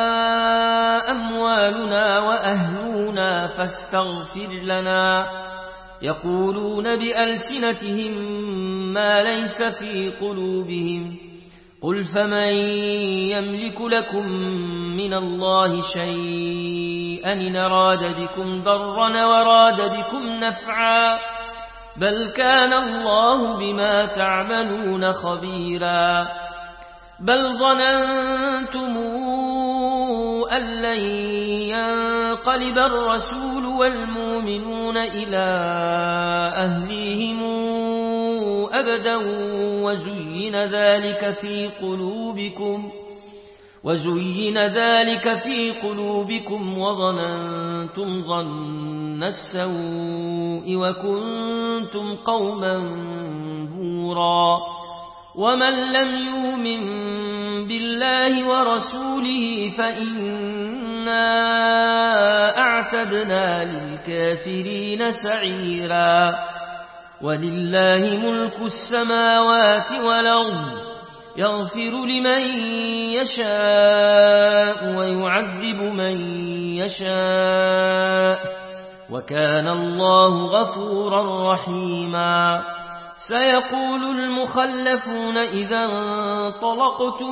أموالنا وأهلنا فاستغفر لنا يقولون بألسنتهم ما ليس في قلوبهم قل فمن يملك لكم من الله شيئا إن أراد بكم ضرا وراد بكم نفعا بل كان الله بما تعملون خبيرا بل ظننتم أن لن ينقلب الرسول والمؤمنون إلى أهليهم أبدا وزين ذلك في قلوبكم وزين ذلك في قلوبكم وظننتم ظن السوء وكنتم قوما بورا ومن لم يؤمن بالله ورسوله فإنا أعتدنا للكافرين سعيرا ولله ملك السماوات والأرض يغفر لمن يشاء ويعذب من يشاء وكان الله غفورا رحيما سيقول المخلفون إذا انطلقتم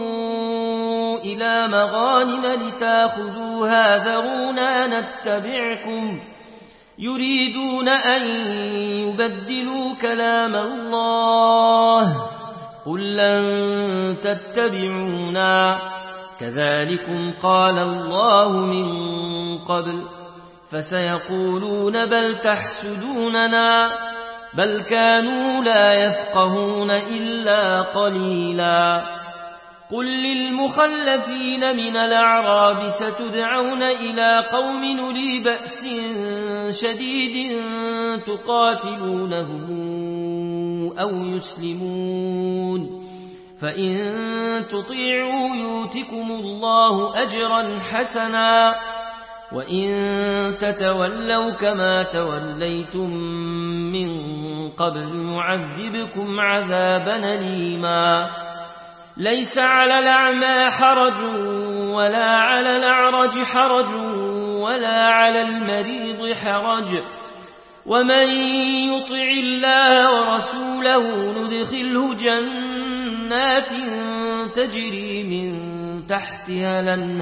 إلى مغانم لتاخذوها ذرونا نتبعكم يريدون أن يبدلوا كلام الله قل لن تتبعونا كذلكم قال الله من قبل فسيقولون بل تحسدوننا بل كانوا لا يفقهون إلا قليلا قل للمخلفين من الأعراب ستدعون إلى قوم أولي بأس شديد تقاتلونهم أو يسلمون فإن تطيعوا يؤتكم الله أجرا حسنا وإن تتولوا كما توليتم من قبل يعذبكم عذابا أليما ليس على الأعمى حرج ولا على الأعرج حرج ولا على المريض حرج ومن يطع الله ورسوله ندخله جنات تجري من تحتها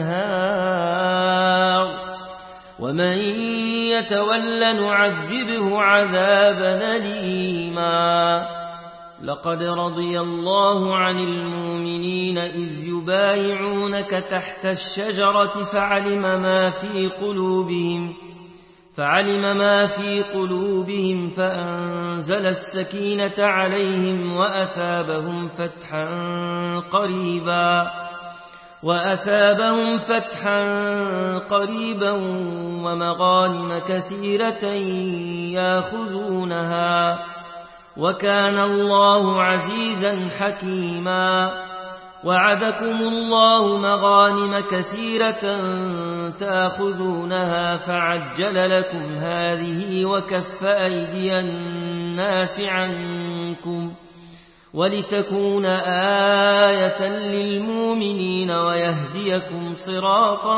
الأنهار ومن يتول نعذبه عذابا أليما لقد رضي الله عن المؤمنين إذ يبايعونك تحت الشجرة فعلم ما في قلوبهم فعلم ما في قلوبهم فأنزل السكينة عليهم وأثابهم فتحا قريبا وأثابهم فتحا قريبا ومغانم كثيرة ياخذونها وكان الله عزيزا حكيما وعدكم الله مغانم كثيرة تأخذونها فعجل لكم هذه وكف أيدي الناس عنكم ولتكون آية للمؤمنين ويهديكم صراطا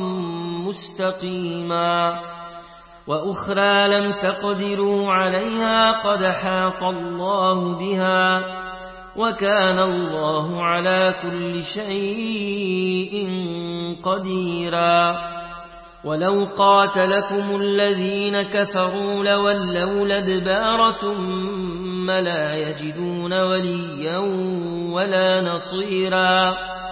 مستقيما وأخرى لم تقدروا عليها قد حاط الله بها وكان الله على كل شيء قديرا ولو قاتلكم الذين كفروا لولوا الأدبار ثم لا يجدون وليا ولا نصيرا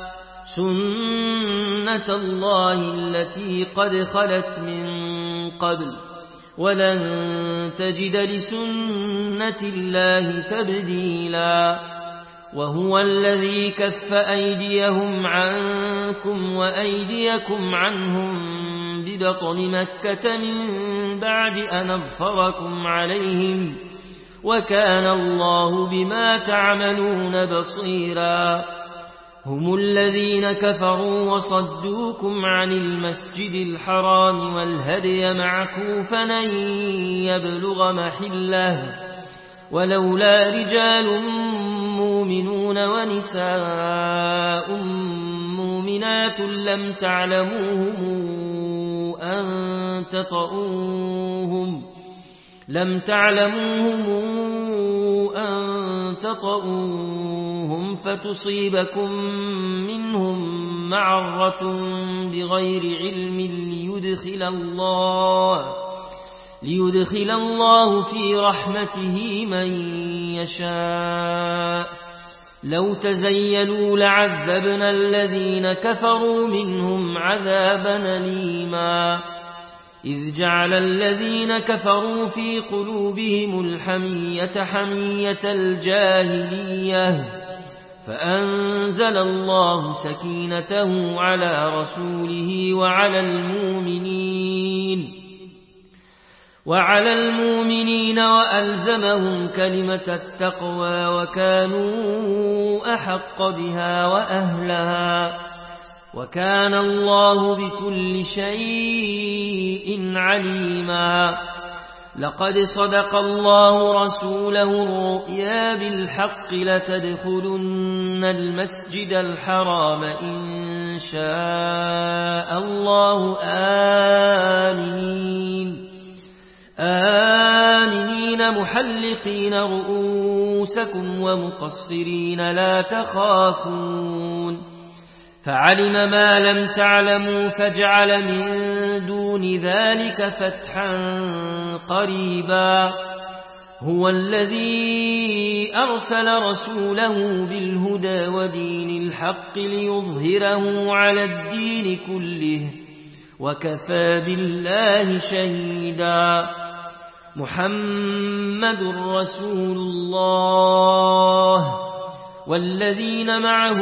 سنة الله التي قد خلت من قبل ولن تجد لسنة الله تبديلا وهو الذي كف أيديهم عنكم وأيديكم عنهم ببطن مكة من بعد أن أظفركم عليهم وكان الله بما تعملون بصيرا هم الذين كفروا وصدوكم عن المسجد الحرام والهدي معكوفا أن يبلغ محله ولولا رجال مؤمنون ونساء مؤمنات لم تعلموهم أن تطؤوهم لم تعلموهم أن تطؤوهم فتصيبكم منهم معرة بغير علم ليدخل الله ليدخل الله في رحمته من يشاء لو تزيلوا لعذبنا الذين كفروا منهم عذابا أليما إذ جعل الذين كفروا في قلوبهم الحمية حمية الجاهلية فأنزل الله سكينته على رسوله وعلى المؤمنين وعلى المؤمنين وألزمهم كلمة التقوى وكانوا أحق بها وأهلها وكان الله بكل شيء عليما لقد صدق الله رسوله الرؤيا بالحق لتدخلن المسجد الحرام إن شاء الله آمنين آمنين محلقين رؤوسكم ومقصرين لا تخافون فعلم ما لم تعلموا فجعل من دون ذلك فتحا قريبا هو الذي أرسل رسوله بالهدى ودين الحق ليظهره على الدين كله وكفى بالله شهيدا محمد رسول الله والذين معه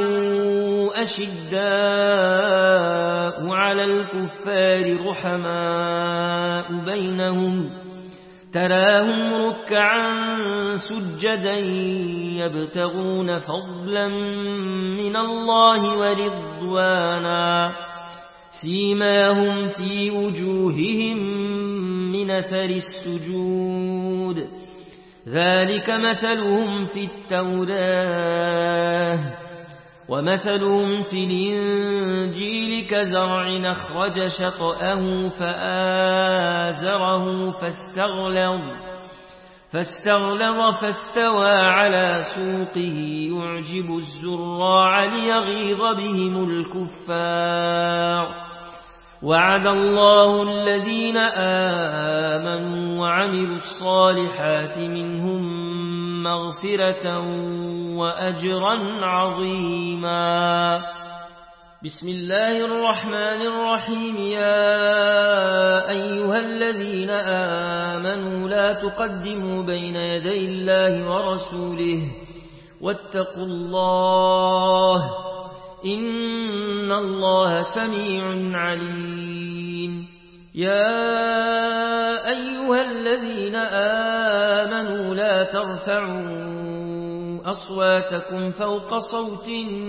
أشداء على الكفار رحماء بينهم تراهم ركعا سجدا يبتغون فضلا من الله ورضوانا سيماهم في وجوههم من أثر السجود ذلك مثلهم في التوراة ومثلهم في الإنجيل كزرع أخرج شطأه فآزره فاستغلظ فاستغلظ فاستوى على سوقه يعجب الزراع ليغيظ بهم الكفار وعد الله الذين آمنوا وعملوا الصالحات منهم مغفرة وأجرا عظيما بسم الله الرحمن الرحيم يا أيها الذين آمنوا لا تقدموا بين يدي الله ورسوله واتقوا الله إن الله سميع عليم يا أيها الذين آمنوا لا ترفعوا أصواتكم فوق صوت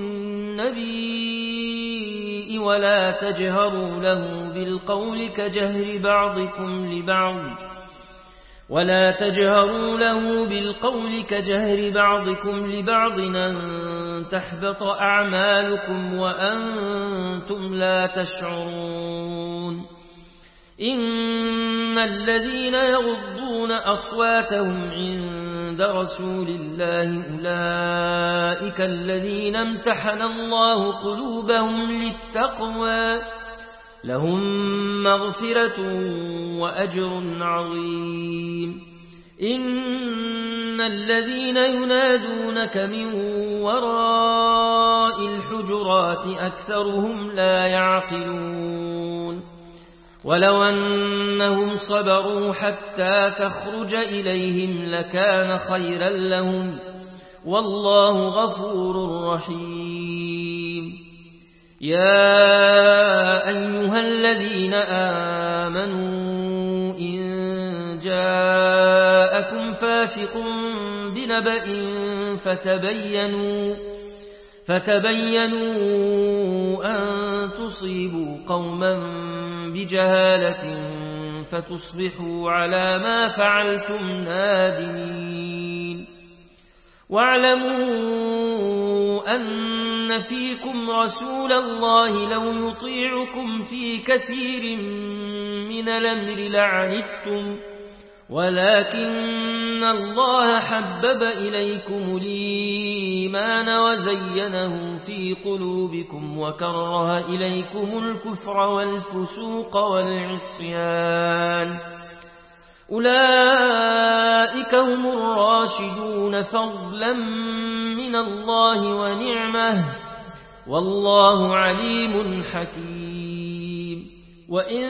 النبي ولا تجهروا له بالقول كجهر بعضكم لبعض ولا تجهروا له بالقول كجهر بعضكم لبعض أن تحبط أعمالكم وأنتم لا تشعرون إن الذين يغضون أصواتهم عند رسول الله أولئك الذين امتحن الله قلوبهم للتقوى لهم مغفرة وأجر عظيم. إن الذين ينادونك من وراء الحجرات أكثرهم لا يعقلون. ولو أنهم صبروا حتى تخرج إليهم لكان خيرا لهم، والله غفور رحيم. يا أيها الذين آمنوا إن جاءكم فاسق بنبأ فتبينوا فتبينوا أن تصيبوا قوما بجهالة فتصبحوا على ما فعلتم نادمين. واعلموا أن فيكم رسول الله لو يطيعكم في كثير من الأمر لعنتم، ولكن الله حبب إليكم الإيمان وزينه في قلوبكم وكره إليكم الكفر والفسوق والعصيان، أولئك هم الراشدون فضلا من الله ونعمه، والله عليم حكيم. وإن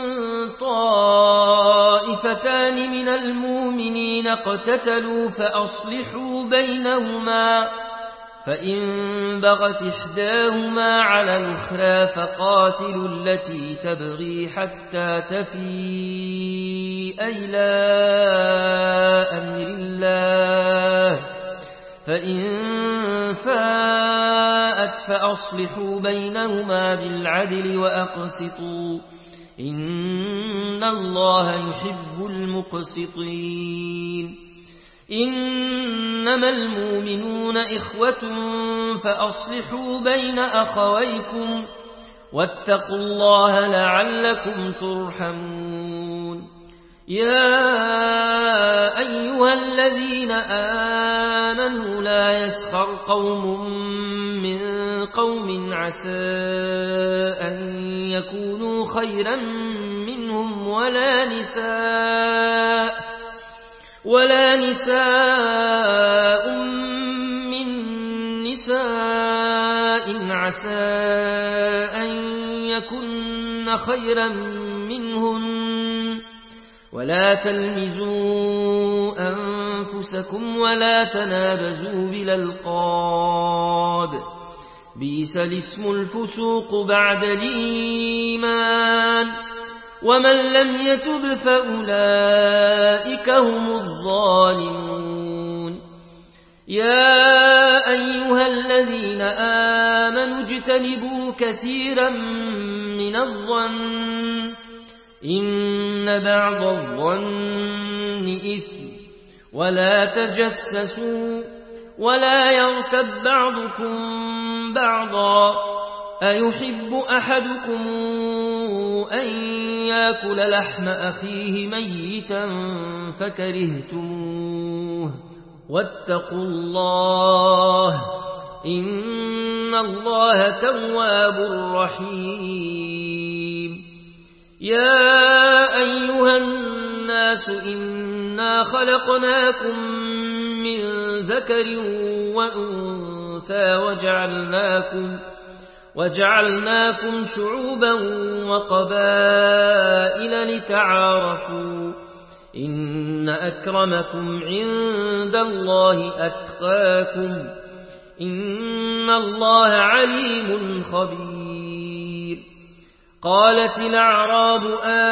طائفتان من المؤمنين اقتتلوا فأصلحوا بينهما، فإن بغت إحداهما على الأخرى فقاتلوا التي تبغي حتى تفيء إلى أمر الله، فإن فاءت فأصلحوا بينهما بالعدل وأقسطوا، إن الله يحب المقسطين. إنما المؤمنون إخوة فأصلحوا بين أخويكم واتقوا الله لعلكم ترحمون. يا أيها الذين آمنوا لا يسخر قوم من قوم عسى أن يكونوا خيرا منهم ولا نساء ولا نساء من نساء عسى أن يكن خيرا منهن، ولا تلمزوا أنفسكم ولا تنابزوا بالألقاب، بئس الاسم الفسوق بعد الإيمان، ومن لم يتب فأولئك هم الظالمون. يا أيها الذين آمنوا اجتنبوا كثيرا من الظن، إن بعض الظن إثم، ولا تجسسوا ولا يغتب بعضكم بعضا، أيحب أحدكم أن يأكل لحم أخيه ميتا فكرهتموه، واتقوا الله إن الله تواب رحيم. يا أيها الناس إنا خلقناكم من ذكر وأنثى وجعلناكم وجعلناكم شعوبا وقبائل لتعارفوا، إن أكرمكم عند الله أتقاكم، إن الله عليم خبير. قالت الأعراب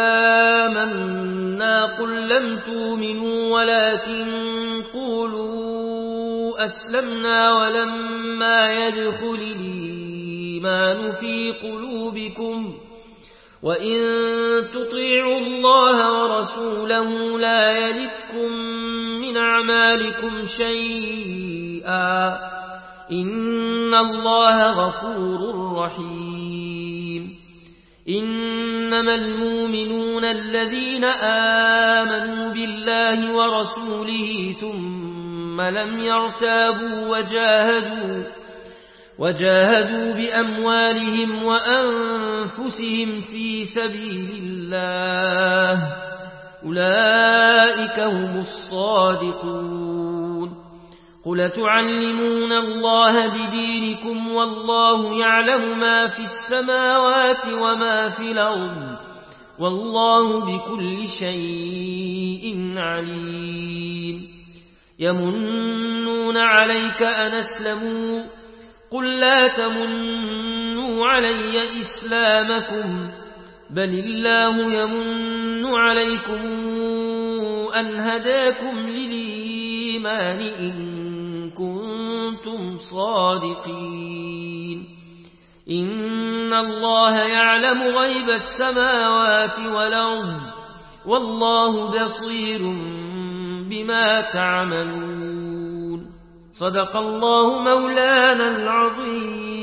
آمنا، قل لم تؤمنوا ولكن قولوا أسلمنا ولما يدخل الإيمان في قلوبكم، وإن تطيعوا الله ورسوله لا يلتكم من أعمالكم شيئا، إن الله غفور رحيم. إنما المؤمنون الذين آمنوا بالله ورسوله ثم لم يرتابوا وجاهدوا وجاهدوا بأموالهم وأنفسهم في سبيل الله أولئك هم الصادقون قل تعلمون الله بدينكم والله يعلم ما في السماوات وما في الأرض والله بكل شيء عليم يمنون عليك أن أسلموا قل لا تمنوا علي إسلامكم بل الله يمن عليكم أن هداكم للإيمان إن كنتم صادقين إن الله يعلم غيب السماوات والأرض والله بصير بما تعملون صدق الله مولانا العظيم.